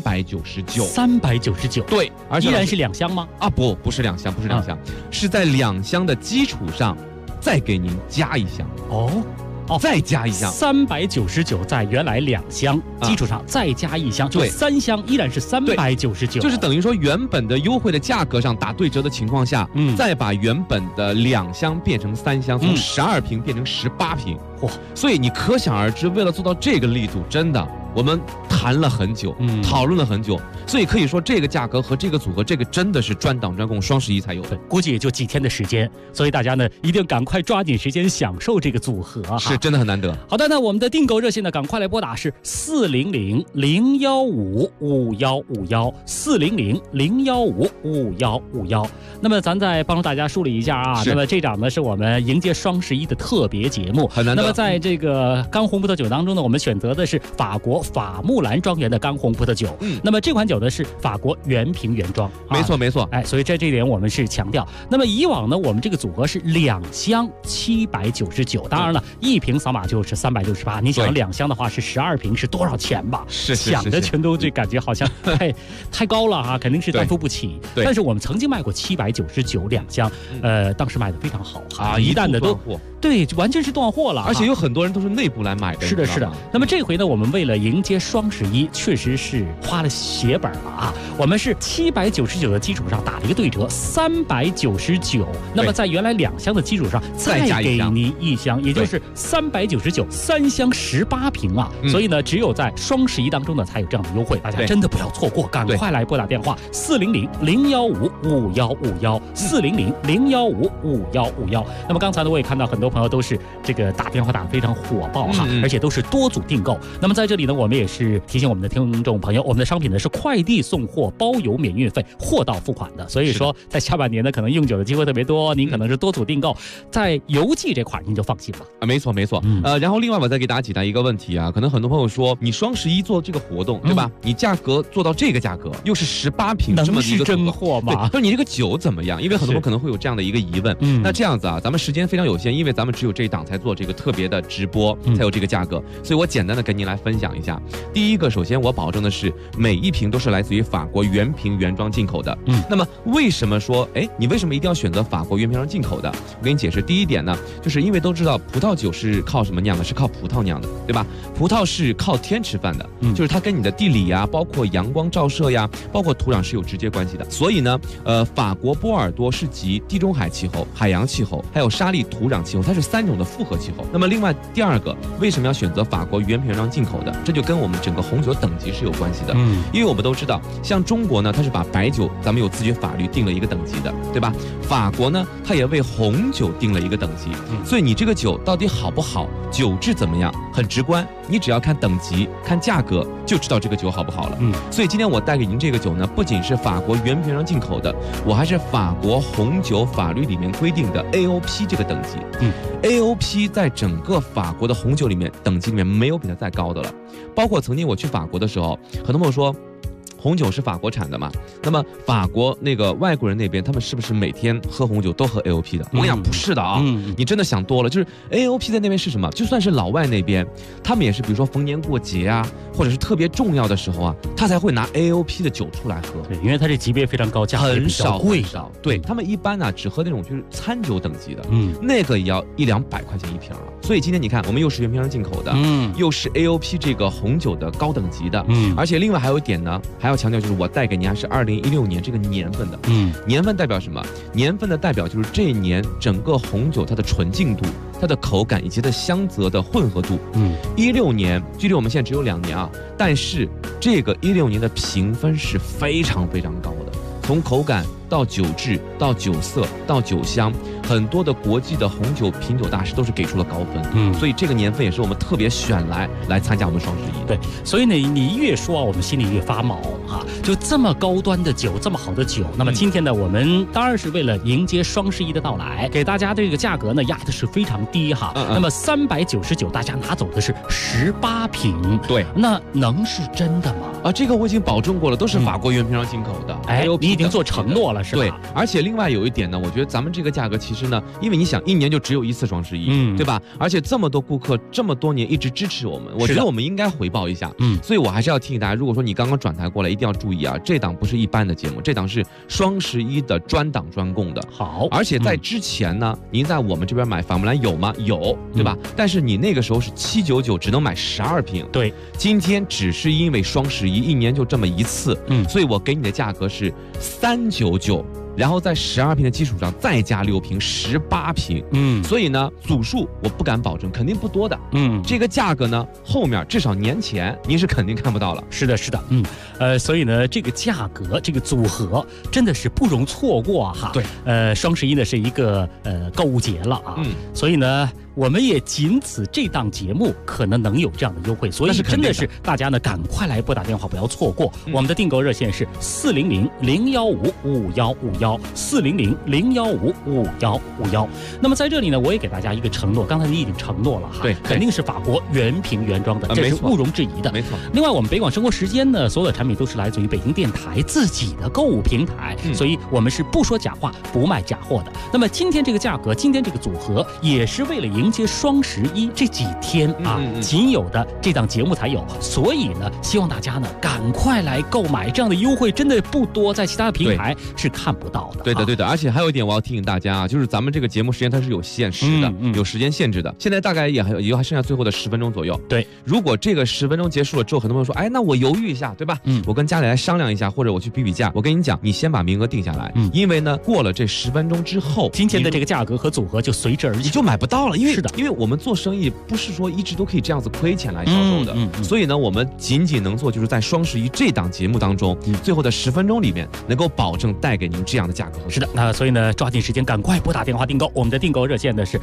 399，对，而且依然是2箱吗？ 啊，不是2箱，不是2箱，是在2箱的基础上再给您加一箱。再加一箱 ，399在原来2箱基础上再加一箱， 对 ，3箱依然是399， 就是等于说原本的优惠的价格上打对折的情况下，再把原本的2箱变成3箱，从12瓶变成18瓶，所以你可想而知，为了做到这个力度，真的我们谈了很久，讨论了很久，所以可以说这个价格和这个组合，这个真的是专档专供，双11才有的， 估计也就几天的时间，所以大家呢一定赶快抓紧时间享受这个组合哈， 是真的很难得。 好的，那我们的订购热线呢，赶快来拨打是400-015-5151，400-015-5151。那么咱再帮助大家梳理一下啊，那么这档呢是我们迎接双11的特别节目， 很难得。 那么在这个干红葡萄酒当中呢，我们选择的是法国法木兰庄园的干红葡萄酒，那么这款酒呢是法国原瓶原装， 没错没错， 哎，所以在这点我们是强调。那么以往呢，我们这个组合是2箱799，当然了，一瓶扫码就是368，你想2箱的话是12瓶，是多少钱吧？ 是想的全都这感觉好像太高了哈，肯定是担负不起。但是我们曾经卖过799，2箱，当时卖的非常好啊，一旦的都对，完全是断货了， 而且有很多人都是内部来买的。 是的，是的。那么这回呢，我们为了迎接双11，确实是花了血本了啊！我们是799的基础上打了一个对折，399。那么在原来2箱的基础上再给您1箱，也就是399，3箱18瓶啊！所以呢，只有在双11当中呢才有这样的优惠，大家真的不要错过，赶快来拨打电话400-015-5151，400-015-5151。那么刚才呢，我也看到很多朋友都是这个打电话打得非常火爆哈，而且都是多组订购。那么在这里呢，我们也是提醒我们的听众朋友，我们的商品呢是快递送货包邮免运费，货到付款的。所以说，在下半年呢，可能用酒的机会特别多，您可能是多组订购，在邮寄这块您就放心了啊。没错没错，然后另外我再给大家解答一个问题啊，可能很多朋友说，你双11做这个活动对吧？你价格做到这个价格，又是18瓶，这么一个真货吗？ 说你这个酒怎么样？因为很多人可能会有这样的一个疑问。那这样子啊，咱们时间非常有限，因为咱们只有这一档才做这个特别的直播，才有这个价格，所以我简单的跟您来分享一下。第一个，首先我保证的是每一瓶都是来自于法国原瓶原装进口的。那么为什么说，你为什么一定要选择法国原瓶原装进口的？我给你解释。第一点呢，就是因为都知道葡萄酒是靠什么酿的？是靠葡萄酿的，对吧？葡萄是靠天吃饭的，就是它跟你的地理呀，包括阳光照射呀，包括土壤是有直接关系的。所以呢，法国波尔多是集地中海气候、海洋气候，还有沙砾土壤气候，它是3种的复合气候。那么另外第二个，为什么要选择法国原瓶原装进口的？这就跟我们整个红酒等级是有关系的。因为我们都知道，像中国呢，它是把白酒咱们有自己法律定了一个等级的，对吧？法国呢，它也为红酒定了一个等级。所以你这个酒到底好不好，酒质怎么样，很直观，你只要看等级、看价格就知道这个酒好不好了。所以今天我带给您这个酒呢，不仅是法国原瓶原装进口的，我还是法国红酒法律里面规定的 AOP 这个等级。AOP 在整个法国的红酒里面等级里面没有比它再高的了。包括曾经我去法国的时候，很多朋友说，红酒是法国产的嘛？那么法国那个外国人那边，他们是不是每天喝红酒都喝 AOP 的？我跟你讲，不是的啊！你真的想多了。就是 AOP 在那边是什么？就算是老外那边，他们也是，比如说逢年过节啊，或者是特别重要的时候啊，他才会拿 AOP 的酒出来喝。 对，因为它这级别非常高，价格很少贵的。对他们一般呢，只喝那种就是餐酒等级的，那个也要100-200块钱一瓶了。所以今天你看，我们又是原瓶进口的，又是 AOP 这个红酒的高等级的，而且另外还有一点呢，还要强调就是我带给您还是2016年这个年份的，年份代表什么？年份的代表就是这一年整个红酒它的纯净度、它的口感以及它的香泽的混合度。16年距离我们现在只有2年啊，但是这个16年的评分是非常非常高的，从口感到酒质到酒色到酒香，很多的国际的红酒品酒大师都是给出了高分。所以这个年份也是我们特别选来参加我们双11。 对，所以呢，你越说我们心里越发毛啊！就这么高端的酒，这么好的酒，那么今天呢，我们当然是为了迎接双11的到来，给大家这个价格呢压的是非常低哈。那么399，大家拿走的是18瓶。 对， 那能是真的吗？ 啊，这个我已经保证过了，都是法国原瓶进口的。 你已经做承诺了是吧？ 对，而且另外有一点呢，我觉得咱们这个价格其实呢，因为你想1年就只有1次双11，对吧？而且这么多顾客这么多年一直支持我们，我觉得我们应该回报一下。所以我还是要提醒大家，如果说你刚刚转台过来，一定要注意啊，这档不是一般的节目，这档是双11的专档专供的。 好， 而且在之前呢，您在我们这边买法木兰有吗？有，对吧？但是你那个时候是799，只能买12瓶。 对， 今天只是因为双11，1年就这么1次，所以我给你的价格是399。 然后在12瓶的基础上再加6瓶，18瓶。所以呢，组数我不敢保证，肯定不多的。这个价格呢，后面至少年前您是肯定看不到了。 是的，是的，所以呢，这个价格，这个组合真的是不容错过哈。 对， 双11呢是一个购物节了啊，所以呢，我们也仅此这档节目可能有这样的优惠，所以真的是大家呢赶快来拨打电话，不要错过。我们的订购热线是400-015-5151，400-015-5151。那么在这里呢，我也给大家一个承诺，刚才你已经承诺了哈， 对， 肯定是法国原瓶原装的，这是毋庸置疑的。 没错。 另外，我们北广生活时间呢，所有的产品都是来自于北京电台自己的购物平台，所以我们是不说假话，不卖假货的。那么今天这个价格，今天这个组合，也是为了迎接双11这几天啊，仅有的这档节目才有，所以呢，希望大家呢赶快来购买，这样的优惠真的不多，在其他的平台是看不到的。 对的，而且还有一点我要提醒大家啊，就是咱们这个节目时间它是有限时的，有时间限制的。现在大概也还剩下最后的10分钟左右。 对， 如果这个10分钟结束了之后，很多朋友说，哎，那我犹豫一下，对吧？我跟家里来商量一下，或者我去比价。我跟你讲，你先把名额定下来，因为呢，过了这10分钟之后， 今天的这个价格和组合就随之而起， 你就买不到了。 是的， 因为我们做生意不是说一直都可以这样子亏钱来销售的，所以呢，我们仅能做就是在双11这档节目当中，最后的10分钟里面能够保证带给您这样的价格。 是的，那所以呢，抓紧时间赶快拨打电话订购。我们的订购热线呢是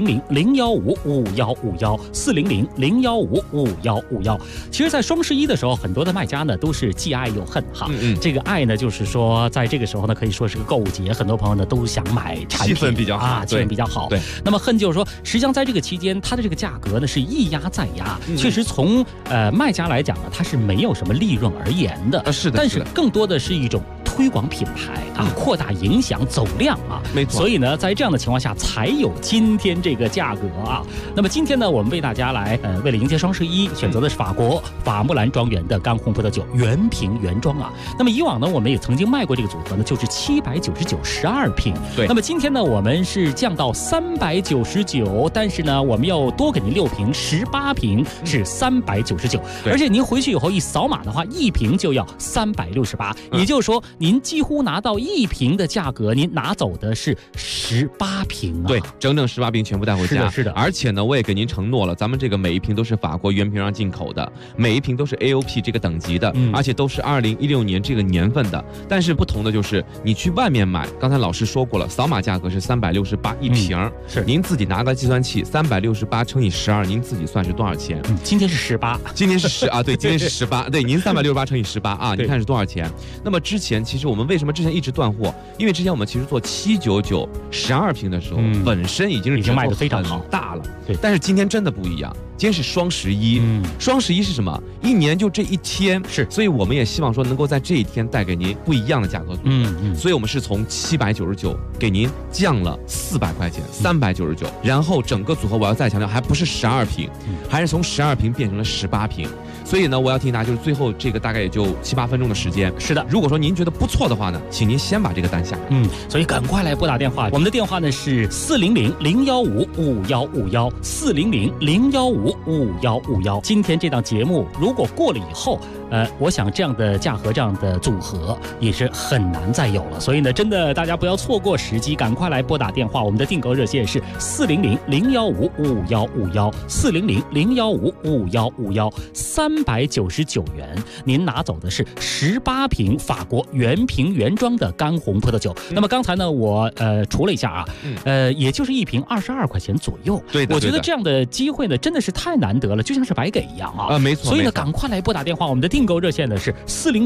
400-015-5151，400-015-5151。其实，在双11的时候，很多的卖家呢都是既爱又恨哈。这个爱呢，就是说在这个时候呢，可以说是个购物节，很多朋友呢都想买产品， 气氛比较好啊，气氛比较好。 对。 那么恨就是说，实际上在这个期间，它的这个价格呢是一压再压，确实从卖家来讲呢，它是没有什么利润而言的。 是的。 但是更多的是一种推广品牌啊，扩大影响走量啊。 没错。 所以呢，在这样的情况下，才有今天这个价格啊。那么今天呢，我们为大家来为了迎接双11，选择的是法国法木兰庄园的干红葡萄酒原瓶原装啊。那么以往呢，我们也曾经卖过这个组合呢，就是799，12瓶。 对。 那么今天呢，我们是降到399，但是呢，我们要多给您6瓶，18瓶是399。而且您回去以后一扫码的话，1瓶就要368，也就是说，您几乎拿到1瓶的价格，您拿走的是18瓶啊。 对，整整18瓶全部带回家。 是的。 而且呢，我也给您承诺了，咱们这个每一瓶都是法国原瓶上进口的，每一瓶都是 AOP 这个等级的，而且都是2016年这个年份的。但是不同的就是，你去外面买，刚才老师说过了，扫码价格是368一瓶， 是您自己拿个计算器，368乘以12，您自己算是多少钱？ 今天是18， 今天是10啊，对，今天是18，对，您368乘以18啊，您看是多少钱？那么之前其实我们为什么之前一直断货？因为之前我们其实做799，12瓶的时候，本身已经卖得非常好大了， 对。 但是今天真的不一样，今天是双11，双11是什么？一年就这一天， 是， 所以我们也希望说能够在这一天带给您不一样的价格组合，所以我们是从799给您降了400块钱，399，然后整个组合我要再强调，还不是12瓶，还是从12瓶变成了18瓶。所以呢，我要提醒大家，就是最后这个大概也就7、8分钟的时间。 是的， 如果说您觉得不错的话呢，请您先把这个单下来。 所以赶快来拨打电话，我们的电话呢是400-015-5151，400-015-5151。今天这档节目如果过了以后，我想这样的价格、这样的组合也是很难再有了。所以呢，真的大家不要错过时机，赶快来拨打电话。我们的订购热线是400-015-5151，400-015-5151，399元，您拿走的是18瓶法国原瓶原装的干红葡萄酒。那么刚才呢，我除了一下啊，也就是1瓶22块钱左右。 对的， 我觉得这样的机会呢，真的是太难得了，就像是白给一样啊。 没错。 所以呢，赶快来拨打电话。我们的订购热线呢是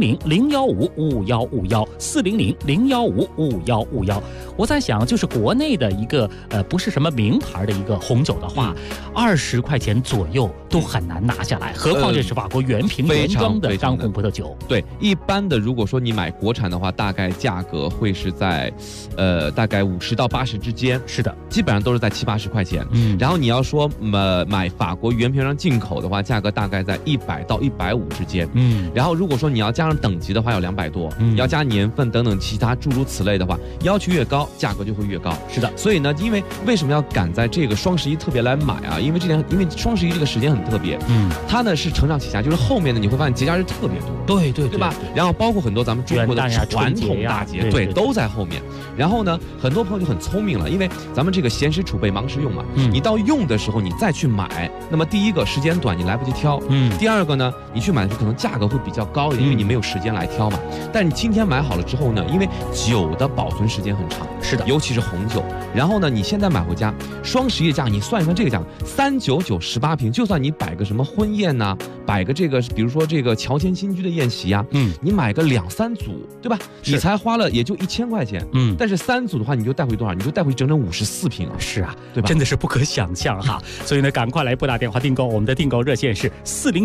400-015-5151，400-015-5151。我在想，就是国内的一个不是什么名牌的一个红酒的话，20块钱左右都很难拿下来，何况这是法国原瓶原装的干红葡萄酒。 对，一般的如果说你买国产的话，大概价格会是在大概50到80之间。 是的， 基本上都是在70、80块钱。然后你要说买法国原瓶上进口的话，价格大概在100到150之间。然后如果说你要加上等级的话，有200多，要加年份等等其他诸如此类的话，要求越高， 价格就会越高。 是的， 所以呢，为什么要赶在这个双11特别来买啊？因为双11这个时间很特别，它呢是承上启下，就是后面呢你会发现节假日特别多， 对吧？然后包括很多咱们中国的传统大节，对，都在后面。然后呢，很多朋友就很聪明了，因为咱们这个闲时储备，忙时用嘛，你到用的时候你再去买，那么第一个时间短，你来不及挑，第二个呢，你去买的时候可能价格会比较高一点，因为你没有时间来挑嘛。但你今天买好了之后呢，因为酒的保存时间很长， 是的， 尤其是红酒。然后呢，你现在买回家，双11的价格你算一算这个价格，399 18瓶，就算你摆个什么婚宴呐，摆个这个，比如说这个乔迁新居的宴席啊，你买个2、3组，对吧？你才花了也就1000块钱，但是3组的话，你就带回多少？你就带回整整54瓶啊！ 是啊， 对吧？ 真的是不可想象哈。所以呢，赶快来拨打电话订购，我们的订购热线是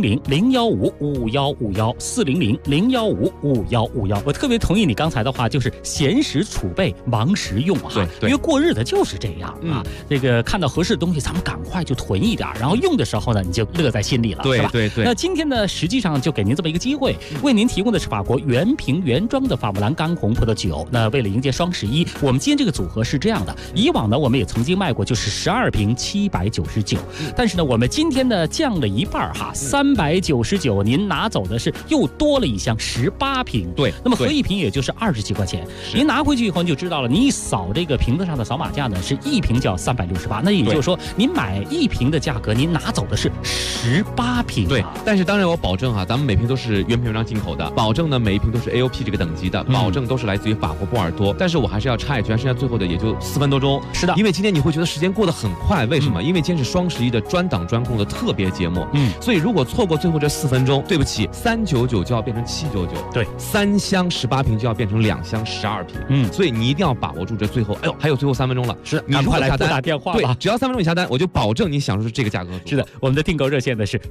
400-015-5151，400-015-5151。我特别同意你刚才的话，就是闲时储备，忙时用哈。 对， 因为过日子就是这样啊。这个看到合适的东西，咱们赶快就囤一点，然后用的时候呢，你就乐在心里了，是吧？ 对。 那今天呢，实际上就给您这么一个机会，为您提供的是法国原瓶原装的法布兰干红葡萄酒。那为了迎接双11，我们今天这个组合是这样的，以往呢我们也曾经卖过，就是12瓶799，但是呢我们今天呢降了一半哈，399，您拿走的是又多了一箱18瓶， 对， 那么合一瓶也就是20几块钱，您拿回去以后你就知道了，你一扫这个瓶子上的扫码价呢，是一瓶就要368，那也就是说您买1瓶的价格，您拿走的是18瓶， 对。但是当然我保证哈，咱们每瓶都是原瓶原装进口的，保证呢每一瓶都是 AOP 这个等级的，保证都是来自于法国波尔多。但是我还是要插一句，剩下最后的也就4分多钟。 是的， 因为今天你会觉得时间过得很快，为什么？因为今天是双11的专档专供的特别节目，所以如果错过最后这4分钟，对不起，399就要变成799， 对 ，3箱18瓶就要变成2箱12瓶，所以你一定要把握住这最后，哎呦，还有最后3分钟了， 是，赶快来拨打电话吧， 对，只要3分钟你下单，我就保证你享受这个价格。 是的，我们的订购热线呢是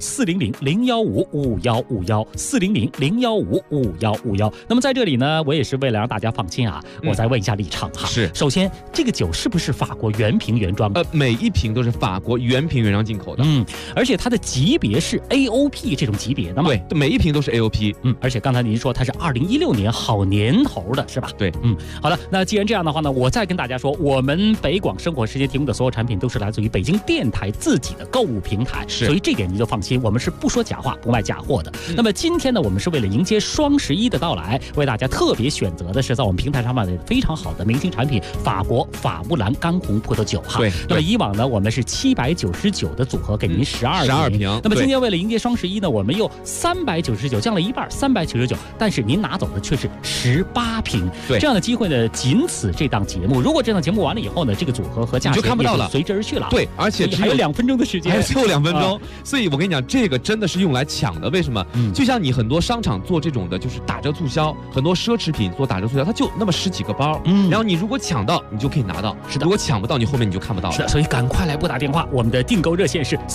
400-015-5151，400-015-5151。那么在这里呢，我也是为了让大家放心啊，我再问一下李畅哈， 是， 首先这个酒是不是法国原瓶原装？ 每一瓶都是法国原瓶原装进口的， 而且它的级别是 AOP 这种级别的嘛？ 对，每一瓶都是 AOP， 而且刚才您说它是2016年好年头的是吧？ 对， 好了，那既然这样的话呢，我再跟大家说，我们北广生活时间提供的所有产品都是来自于北京电台自己的购物平台，所以这点您就放心，我们是不说假话，不卖假货的。那么今天呢，我们是为了迎接双11的到来，为大家特别选择的是在我们平台上面的非常好的明星产品法国法布兰干红葡萄酒哈。 对， 那么以往呢，我们是799的组合给您12瓶，那么今天为了迎接双11呢，我们又399降了一半，399，但是您拿走的却是18瓶。 对， 这样的机会呢，仅此这档节目。如果这档节目完了以后呢，这个组合和价钱就看不到了， 随之而去了。 对，而且还有2分钟的时间， 还有最后2分钟，所以我跟你讲，这个真的是用来抢的。为什么？就像你很多商场做这种的，就是打折促销，很多奢侈品做打折促销，它就那么10几个包，然后你如果抢到，你就可以拿到；是的，如果抢不到，你后面你就看不到了。 是的，所以赶快来拨打电话，我们的订购热线是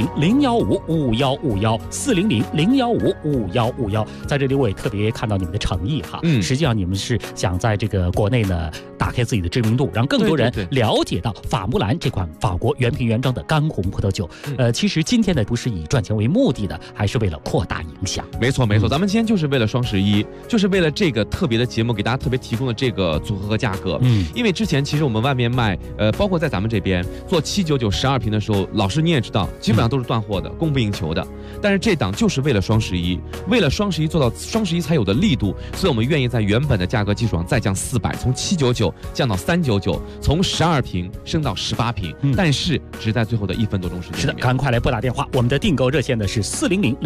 400-015-5151，400-015-5151。在这里我也特别看到你们的诚意哈，实际上你们是想在这个国内呢打开自己的知名度，让更多人了解到法布兰这款法国原瓶原装的干红葡萄酒。其实今天呢不是以赚钱为目的的，还是为了扩大影响。 没错，咱们今天就是为了双11，就是为了这个特别的节目给大家特别提供的这个组合和价格。因为之前其实我们外面卖，包括在咱们这边做799 12瓶的时候，老师你也知道，基本上都是断货的，供不应求的。但是这档就是为了双11，为了双11做到双11才有的力度，所以我们愿意在原本的价格基础上再降400，从799降到399，从12瓶升到18瓶，但是只在最后的1分多钟时间。 是的，赶快来拨打电话，我们的订购热线呢是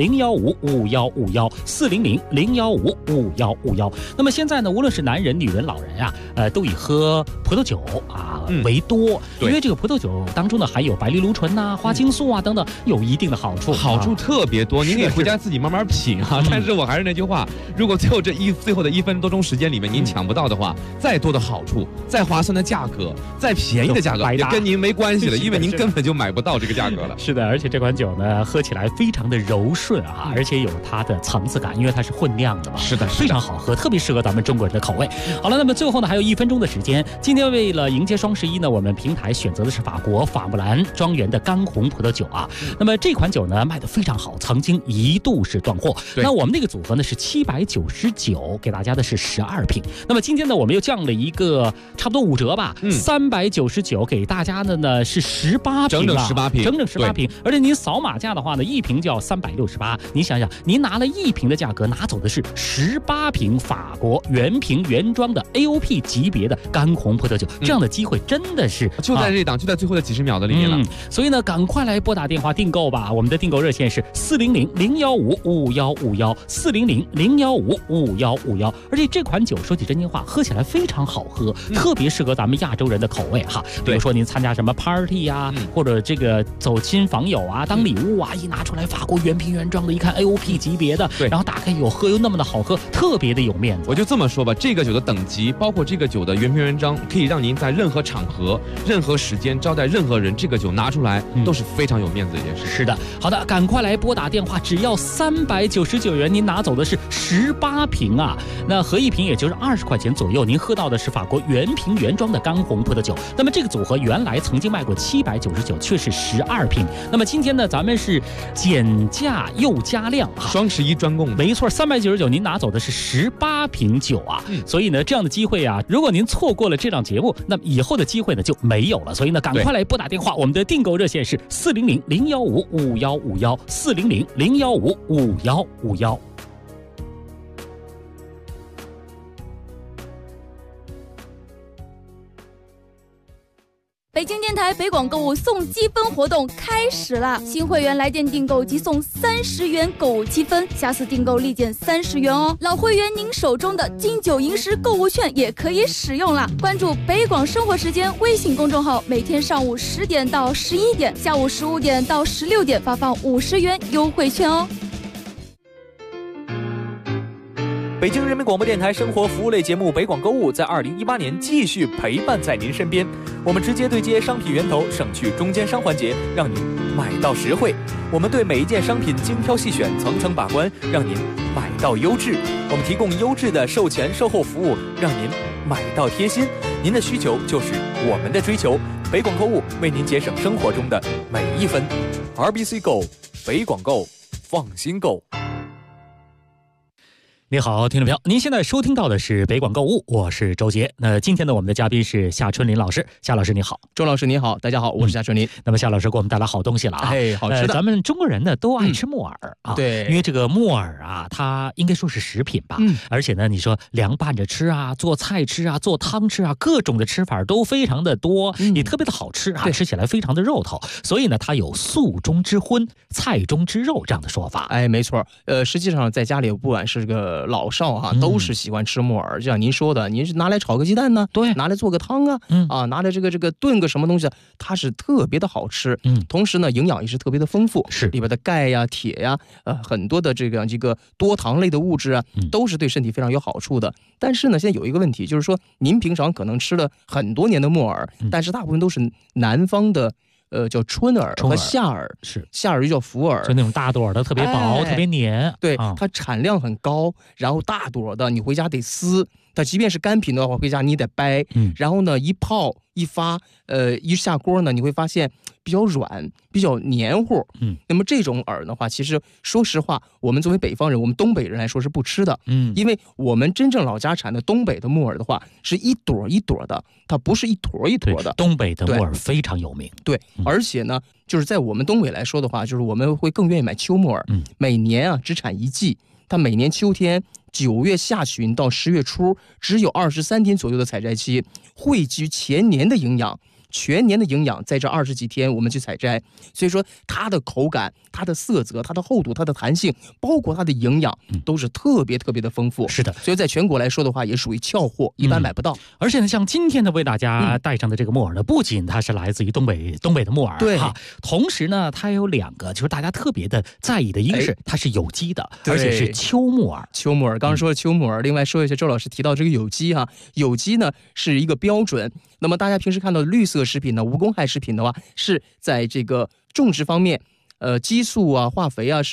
400-015-5151，400-015-5151。那么现在呢，无论是男人、女人、老人啊，都以喝葡萄酒啊为多，因为这个葡萄酒当中呢含有白藜芦醇呐、花青素啊等等，有一定的好处， 好处特别多。您可以回家自己慢慢品啊。但是我还是那句话，如果最后的1分多钟时间里面您抢不到的话，再多的好处、再划算的价格、再便宜的价格也跟您没关系了，因为您根本就买不到这个价格了。 是的，而且这款酒呢，喝起来非常的柔顺啊，而且有它的层次感，因为它是混酿的嘛。 是的， 非常好喝，特别适合咱们中国人的口味。好了，那么最后呢，还有1分钟的时间。今天为了迎接双11呢，我们平台选择的是法国法布兰庄园的干红葡萄酒啊。那么这款酒呢，卖得非常好，曾经一度是断货。那我们那个组合呢是799，给大家的是12瓶。那么今天呢，我们又降了一个个差不多5折吧，399给大家的呢是18瓶， 整整18瓶， 整整18瓶。而且您扫码价的话呢，一瓶就要368。你想想，您拿了1瓶的价格，拿走的是18瓶法国原瓶原装的 AOP 级别的干红葡萄酒，这样的机会真的是就在这一档，就在最后的几十秒的里面了。 所以呢，赶快来拨打电话订购吧。我们的订购热线是400-015-5151，400-015-5151。而且这款酒说起真心话，喝起来非常好喝，特别适合咱们亚洲人的口味哈。比如说您参加什么 party 呀，或者这个走亲访友啊，当礼物啊，一拿出来法国原瓶原装的，一看 AOP 级别的，然后打开有喝又那么的好喝，特别的有面子。 我就这么说吧，这个酒的等级，包括这个酒的原瓶原装，可以让您在任何场合、任何时间招待任何人，这个酒拿出来都是非常有面子的一件事。 是的，好的，赶快来拨打电话，只要399元，您拿走的是18瓶啊，那合一瓶也就是20块钱左右，您喝到的是法国原瓶原装的干红葡萄酒。那么这个组合原来曾经卖过799，却是12瓶。那么今天呢，咱们是减价又加量啊， 双11专供， 没错，399您拿走的是18瓶酒啊。所以呢，这样的机会啊，如果您错过了这档节目，那么以后的机会呢就没有了。所以呢，赶快来拨打电话，我们的订购热线是400-015-5151，400-015-5151。 北京电台北广购物送积分活动开始了，新会员来电订购即送30元购物积分，下次订购立减30元哦。老会员您手中的金九银十购物券也可以使用了。关注北广生活时间微信公众号，每天上午10点到11点，下午15点到16点发放50元优惠券哦。 北京人民广播电台生活服务类节目北广购物在2018年继续陪伴在您身边，我们直接对接商品源头，省去中间商环节，让您买到实惠。我们对每一件商品精挑细选，层层把关，让您买到优质。我们提供优质的售前售后服务，让您买到贴心。您的需求就是我们的追求，北广购物为您节省生活中的每一分。RBC Go， 北广购，放心购。 你好，听众朋友，您现在收听到的是北广购物，我是周杰。那今天呢，我们的嘉宾是夏春林老师。夏老师你好。 周老师你好，大家好，我是夏春林。 那么夏老师给我们带来好东西了啊， 好吃的。 咱们中国人呢都爱吃木耳啊， 对， 因为这个木耳啊，它应该说是食品吧，而且呢，你说凉拌着吃啊，做菜吃啊，做汤吃啊，各种的吃法都非常的多，也特别的好吃啊，吃起来非常的肉头，所以呢，它有素中之荤，菜中之肉这样的说法。 哎，没错，实际上在家里不管是这个老少啊，都是喜欢吃木耳，就像您说的，您是拿来炒个鸡蛋呢， 对， 拿来做个汤啊，拿来这个炖个什么东西，它是特别的好吃，同时呢，营养也是特别的丰富， 是里边的钙呀、铁呀，很多的这个多糖类的物质啊，都是对身体非常有好处的。但是呢，现在有一个问题，就是说您平常可能吃了很多年的木耳，但是大部分都是南方的。叫春耳和夏耳， 是夏耳又叫福耳， 就那种大朵的，特别薄，特别黏。 对，它产量很高，然后大朵的，你回家得撕。它即便是干品的话，回家你得掰。然后呢，一泡一发，一下锅呢，你会发现比较软，比较黏糊。那么这种耳的话，其实说实话，我们作为北方人，我们东北人来说是不吃的。因为我们真正老家产的东北的木耳的话，是一朵一朵的，它不是一坨一坨的。 东北的木耳非常有名。 对，而且呢，就是在我们东北来说的话，就是我们会更愿意买秋木耳。每年啊只产一季，它每年秋天9月下旬到10月初，只有23天左右的采摘期，汇集全年的营养。全年的营养在这20几天我们去采摘，所以说它的口感、它的色泽、它的厚度、它的弹性，包括它的营养，都是特别特别的丰富。 是的， 所以在全国来说的话，也属于俏货，一般买不到。 而且呢，像今天的为大家带上的这个木耳呢，不仅它是来自于东北的木耳， 对， 同时呢，它有2个，就是大家特别的在意的，一个是它是有机的，而且是秋木耳。 秋木耳，刚刚说了秋木耳，另外说一下周老师提到这个有机啊，有机呢是一个标准。那么大家平时看到的绿色食品呢，无公害食品的话，是在这个种植方面，激素啊、化肥啊是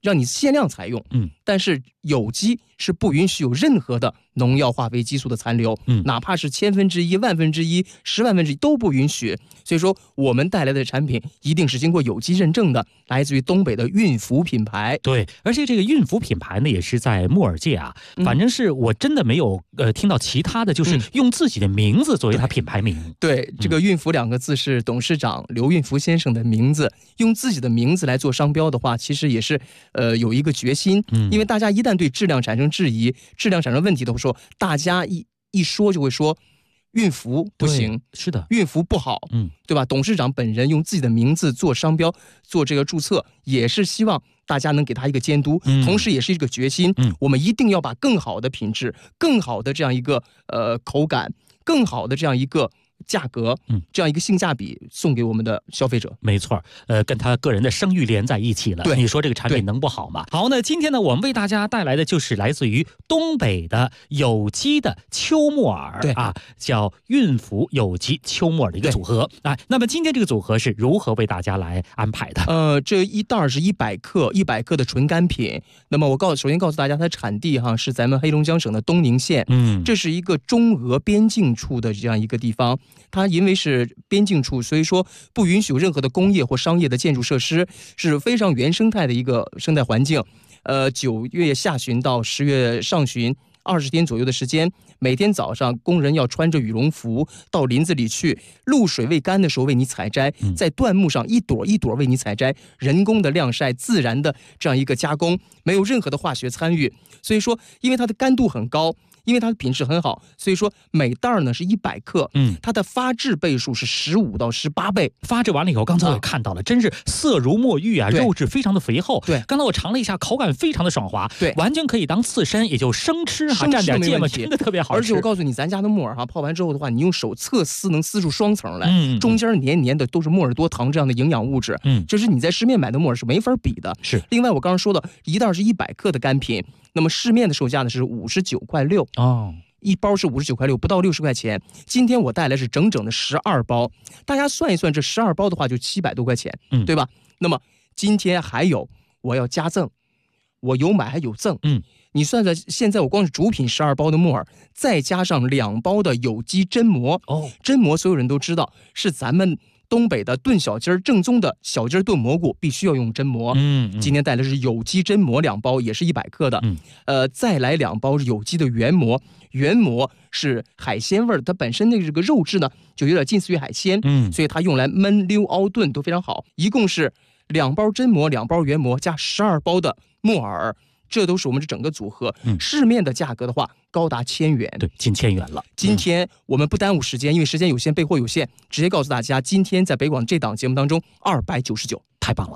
让你限量采用，但是有机是不允许有任何的农药、化肥、激素的残留，哪怕是千分之一、万分之一、10万分之一都不允许。所以说，我们带来的产品一定是经过有机认证的，来自于东北的韵福品牌。 对，而且这个韵福品牌呢，也是在木耳界啊，反正是我真的没有听到其他的，就是用自己的名字作为它品牌名。 对，这个韵福2个字是董事长刘运福先生的名字，用自己的名字来做商标的话，其实也是有一个决心，因为大家一旦对质量产生质疑、质量产生问题的时候，大家一说就会说韵福不行， 是的， 韵福不好，对吧？董事长本人用自己的名字做商标、做这个注册，也是希望大家能给他一个监督，同时也是一个决心，我们一定要把更好的品质、更好的这样一个口感、更好的这样一个价格，这样一个性价比送给我们的消费者。 没错，跟他个人的声誉连在一起了。 对， 你说这个产品能不好吗？好，那今天呢，我们为大家带来的就是来自于东北的有机的秋木耳，啊，叫韵福有机秋木耳的一个组合。哎，那么今天这个组合是如何为大家来安排的？ 这一袋是100克，100克的纯干品。那么我首先告诉大家，它的产地是咱们黑龙江省的东宁县，这是一个中俄边境处的这样一个地方。它因为是边境处，所以说不允许有任何的工业或商业的建筑设施，是非常原生态的一个生态环境。9月下旬到10月上旬20天左右的时间，每天早上工人要穿着羽绒服到林子里去，露水未干的时候为你采摘，在椴木上一朵一朵为你采摘，人工的晾晒，自然的这样一个加工，没有任何的化学参与。所以说，因为它的干度很高，因为它的品质很好，所以说每袋呢是100克，它的发质倍数是15到18倍。 发质完了以后，刚才我也看到了，真是色如墨玉啊，肉质非常的肥厚。 对， 刚才我尝了一下，口感非常的爽滑， 对， 完全可以当刺身，也就生吃哈，蘸点芥末，真的特别好吃。 而且我告诉你，咱家的木耳泡完之后的话，你用手侧撕能撕出双层来，中间黏黏的都是莫尔多糖这样的营养物质，这是你在市面买的木耳是没法比的。 是。 另外我刚刚说的一袋是100克的干品，那么市面的售价呢是59.6块哦。 一包是59.6块，不到60块钱。今天我带来是整整的12包，大家算一算，这12包的话就700多块钱，对吧？那么今天还有我要加赠，我有买还有赠，你算算，现在我光是主品12包的木耳，再加上2包的有机榛蘑，榛蘑所有人都知道是咱们东北的炖小鸡儿正宗的小鸡儿炖蘑菇必须要用榛蘑，今天带来是有机榛蘑2包，也是100克的，再来2包是有机的原蘑。原蘑是海鲜味儿，它本身的这个肉质呢就有点近似于海鲜，所以它用来焖、溜、熬、炖都非常好。一共是2包榛蘑、2包原蘑加12包的木耳，这都是我们这整个组合。市面的价格的话高达1000元， 对，近1000元了。 今天我们不耽误时间，因为时间有限，备货有限，直接告诉大家，今天在北广这档节目当中299。 太棒了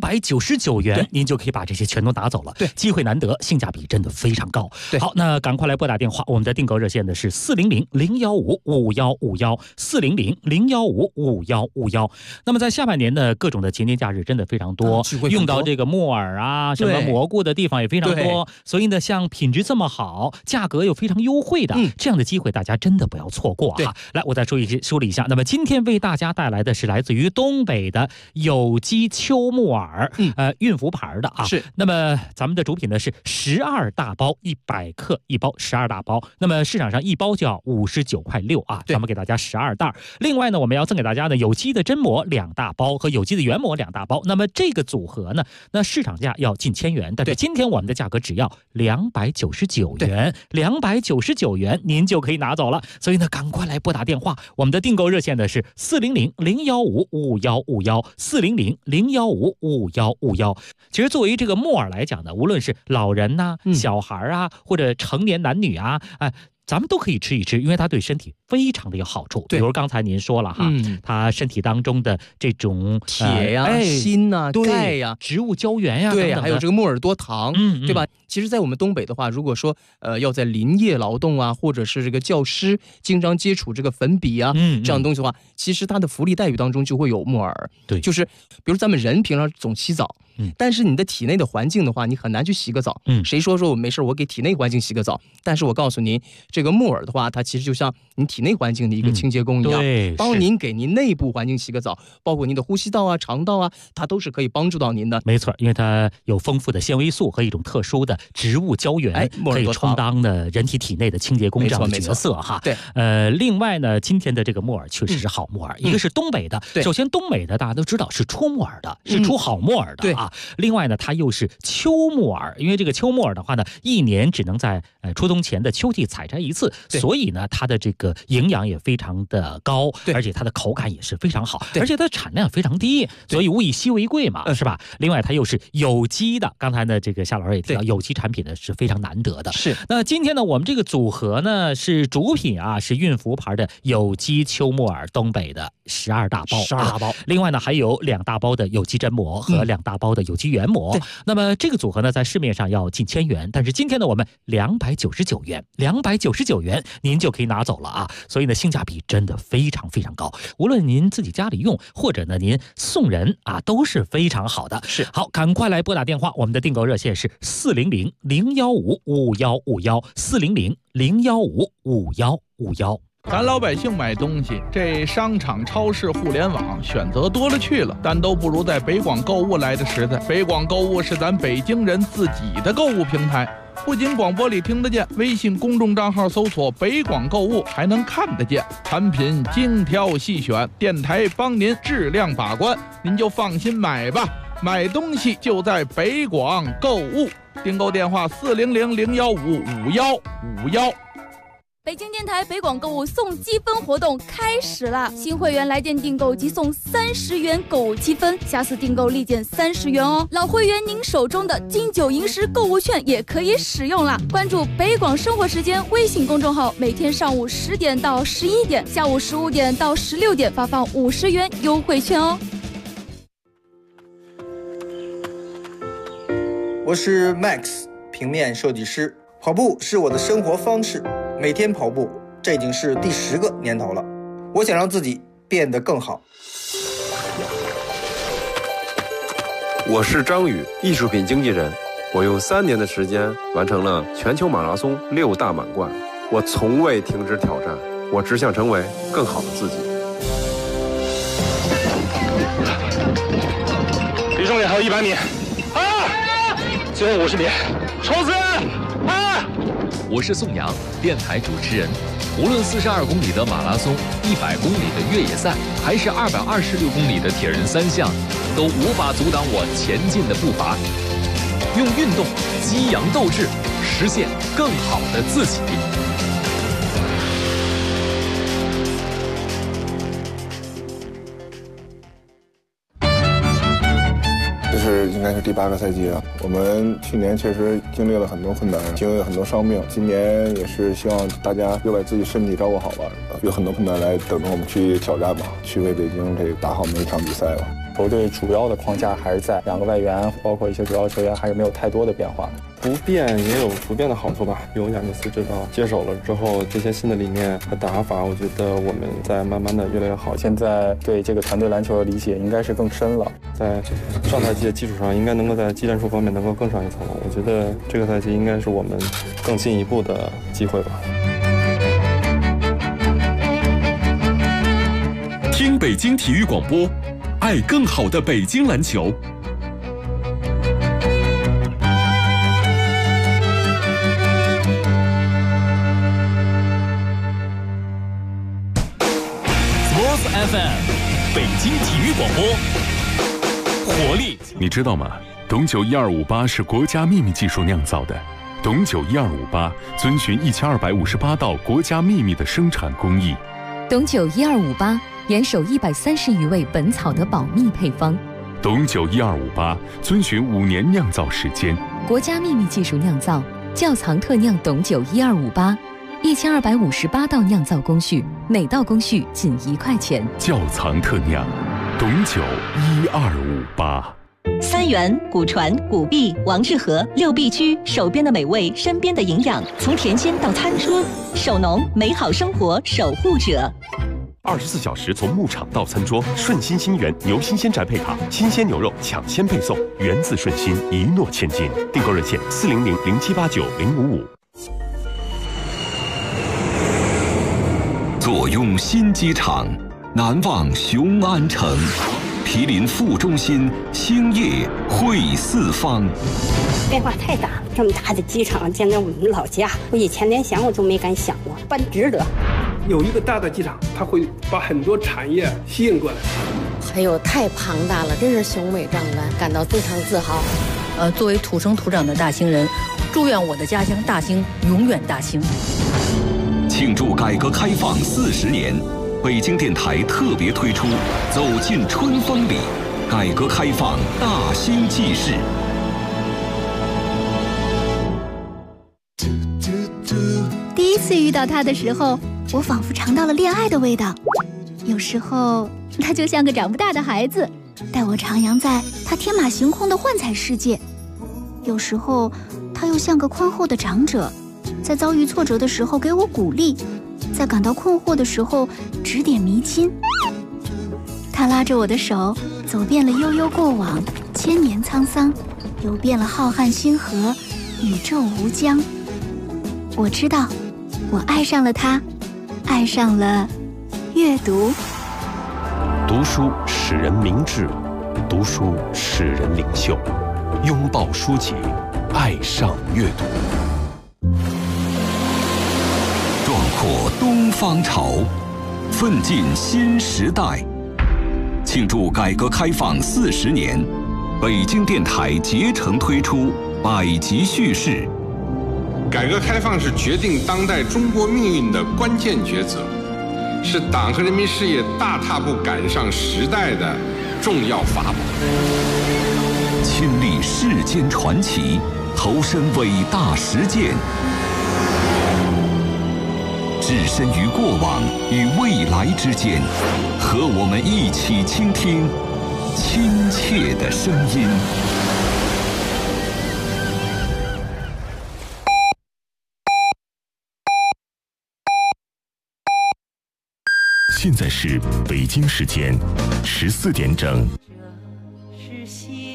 ，299元，您就可以把这些全都拿走了。 对， 机会难得，性价比真的非常高。 对， 好，那赶快来拨打电话，我们的订购热线的是400-015-5151，400-015-5151。那么在下半年的各种的节年假日真的非常多，用到这个木耳啊，什么蘑菇的地方也非常多，所以呢，像品质这么好，价格又非常优惠的这样的机会，大家真的不要错过啊！来，我再梳理一下，那么今天为大家带来的是来自于东北的有机秋木耳，韵福牌的啊， 是。 那么咱们的主品呢是12大包，100克一包，12大包。那么市场上一包就要59.6块啊，咱们给大家12袋。另外呢，我们要赠给大家呢有机的榛蘑2大包和有机的原蘑2大包。那么这个组合呢，那市场价要近1000元，但是今天我们的价格只要299元，299元您就可以拿走了。所以呢，赶快来拨打电话，我们的订购热线呢是400-015-5151，400-015-5151。其实作为这个木耳来讲呢，无论是老人呐、小孩啊，或者成年男女啊，咱们都可以吃一吃，因为它对身体非常的有好处。比如刚才您说了哈，它身体当中的这种铁呀、锌呐、钙呀、 植物胶原呀， 对，还有这个莫尔多糖，对吧？其实，在我们东北的话，如果说要在林业劳动啊，或者是这个教师经常接触这个粉笔啊这样的东西的话，其实它的福利待遇当中就会有木耳。 对， 就是比如咱们人平常总洗澡，但是你的体内的环境的话，你很难去洗个澡。谁说我没事我给体内环境洗个澡？但是我告诉您，这个木耳的话，它其实就像你体内体内环境的一个清洁工一样， 对， 帮您给您内部环境洗个澡，包括您的呼吸道啊、肠道啊，它都是可以帮助到您的。 没错，因为它有丰富的纤维素和一种特殊的植物胶原，可以充当呢人体内的清洁工这样的角色哈。 对， 另外呢，今天的这个木耳确实是好木耳，一个是东北的，首先东北的大家都知道是出木耳的，是出好木耳的啊。另外呢，它又是秋木耳，因为这个秋木耳的话呢，一年只能在初冬前的秋季采摘一次，所以呢，它的这个营养也非常的高，而且它的口感也是非常好，而且它的产量非常低，所以物以稀为贵嘛，是吧？另外它又是有机的，刚才呢这个夏老师也提到，有机产品呢是非常难得的。 是。 那今天呢，我们这个组合呢是主品啊，是运福牌的有机秋木耳，东北的12大包，12大包。另外呢，还有2大包的有机榛蘑和2大包的有机原蘑。那么这个组合呢，在市面上要近1000元，但是今天呢，我们299元，299元您就可以拿走了啊！所以呢，性价比真的非常非常高，无论您自己家里用，或者呢您送人啊，都是非常好的。 是。 好，赶快来拨打电话，我们的订购热线是400-015-5151，400-015-5151。 咱老百姓买东西，这商场、超市、互联网选择多了去了，但都不如在北广购物来的实在。北广购物是咱北京人自己的购物平台，不仅广播里听得见，微信公众账号搜索北广购物还能看得见，产品精挑细选，电台帮您质量把关，您就放心买吧。买东西就在北广购物，订购电话400-015-5151。 北京电台北广购物送积分活动开始了，新会员来电订购即送30元购物积分，下次订购立减30元哦。老会员您手中的金九银十购物券也可以使用了。关注北广生活时间微信公众号，每天上午10点到11点，下午15点到16点发放50元优惠券哦。 我是 Max， 平面设计师。跑步是我的生活方式，每天跑步，这已经是第10个年头了。我想让自己变得更好。 我是张宇，艺术品经纪人。我用3年的时间完成了全球马拉松6大满贯。我从未停止挑战，我只想成为更好的自己。 离终点还有100米，最后50米，冲刺！ 我是宋阳，电台主持人。无论42公里的马拉松、100公里的越野赛，还是226公里的铁人3项，都无法阻挡我前进的步伐。用运动激扬斗志，实现更好的自己。 应该是第8个赛季了。我们去年确实经历了很多困难，经历了很多伤病。今年也是希望大家又把自己身体照顾好吧，有很多困难来等着我们去挑战吧，去为北京这打好每一场比赛吧。 球队主要的框架还是在2个外援，包括一些主要球员还是没有太多的变化。 不变也有不变的好处吧。由亚尼斯指导接手了之后，这些新的理念和打法，我觉得我们在慢慢的越来越好。 现在对这个团队篮球的理解应该是更深了， 在上赛季的基础上，应该能够在技战术方面能够更上一层楼。我觉得这个赛季应该是我们更进一步的机会吧。 听北京体育广播，爱更好的北京篮球。 FM 北京体育广播，活力。你知道吗？董酒1258是国家秘密技术酿造的。董酒1258遵循1258道国家秘密的生产工艺。 董酒1258严守130余味本草的保密配方。 董酒1258遵循5年酿造时间。 国家秘密技术酿造，窖藏特酿董酒1258，1258道酿造工序，每道工序仅1块钱。 窖藏特酿，董酒1258。 三元、古传、古币、王致和6必居，手边的美味，身边的营养，从甜心到餐桌，手农美好生活守护者。 24小时从牧场到餐桌，顺心新源牛新鲜宅配卡，新鲜牛肉抢先配送，源自顺心，一诺千金。订购热线400-0789-055。 坐拥新机场，难忘雄安城。毗邻副中心，兴业汇四方。 变化太大了，这么大的机场建在我们老家，我以前连想我都没敢想过，办值得。 有一个大的机场，它会把很多产业吸引过来。 还有太庞大了，真是雄伟壮观，感到非常自豪。 作为土生土长的大兴人，祝愿我的家乡大兴永远大兴。 庆祝改革开放40年，北京电台特别推出《走进春风里》，改革开放大兴纪事。 第一次遇到他的时候，我仿佛尝到了恋爱的味道。有时候他就像个长不大的孩子，带我徜徉在他天马行空的幻彩世界；有时候他又像个宽厚的长者，在遭遇挫折的时候给我鼓励，在感到困惑的时候指点迷津。他拉着我的手，走遍了悠悠过往，千年沧桑，游遍了浩瀚星河，宇宙无疆。我知道，我爱上了他，爱上了阅读。 读书使人明智，读书使人领袖。拥抱书籍，爱上阅读。 壮阔东方潮，奋进新时代。庆祝改革开放40年，北京电台竭诚推出百集叙事。 改革开放是决定当代中国命运的关键抉择，是党和人民事业大踏步赶上时代的重要法宝。 亲历世间传奇，投身伟大实践，置身于过往与未来之间，和我们一起倾听亲切的声音。 现在是北京时间14点整。 是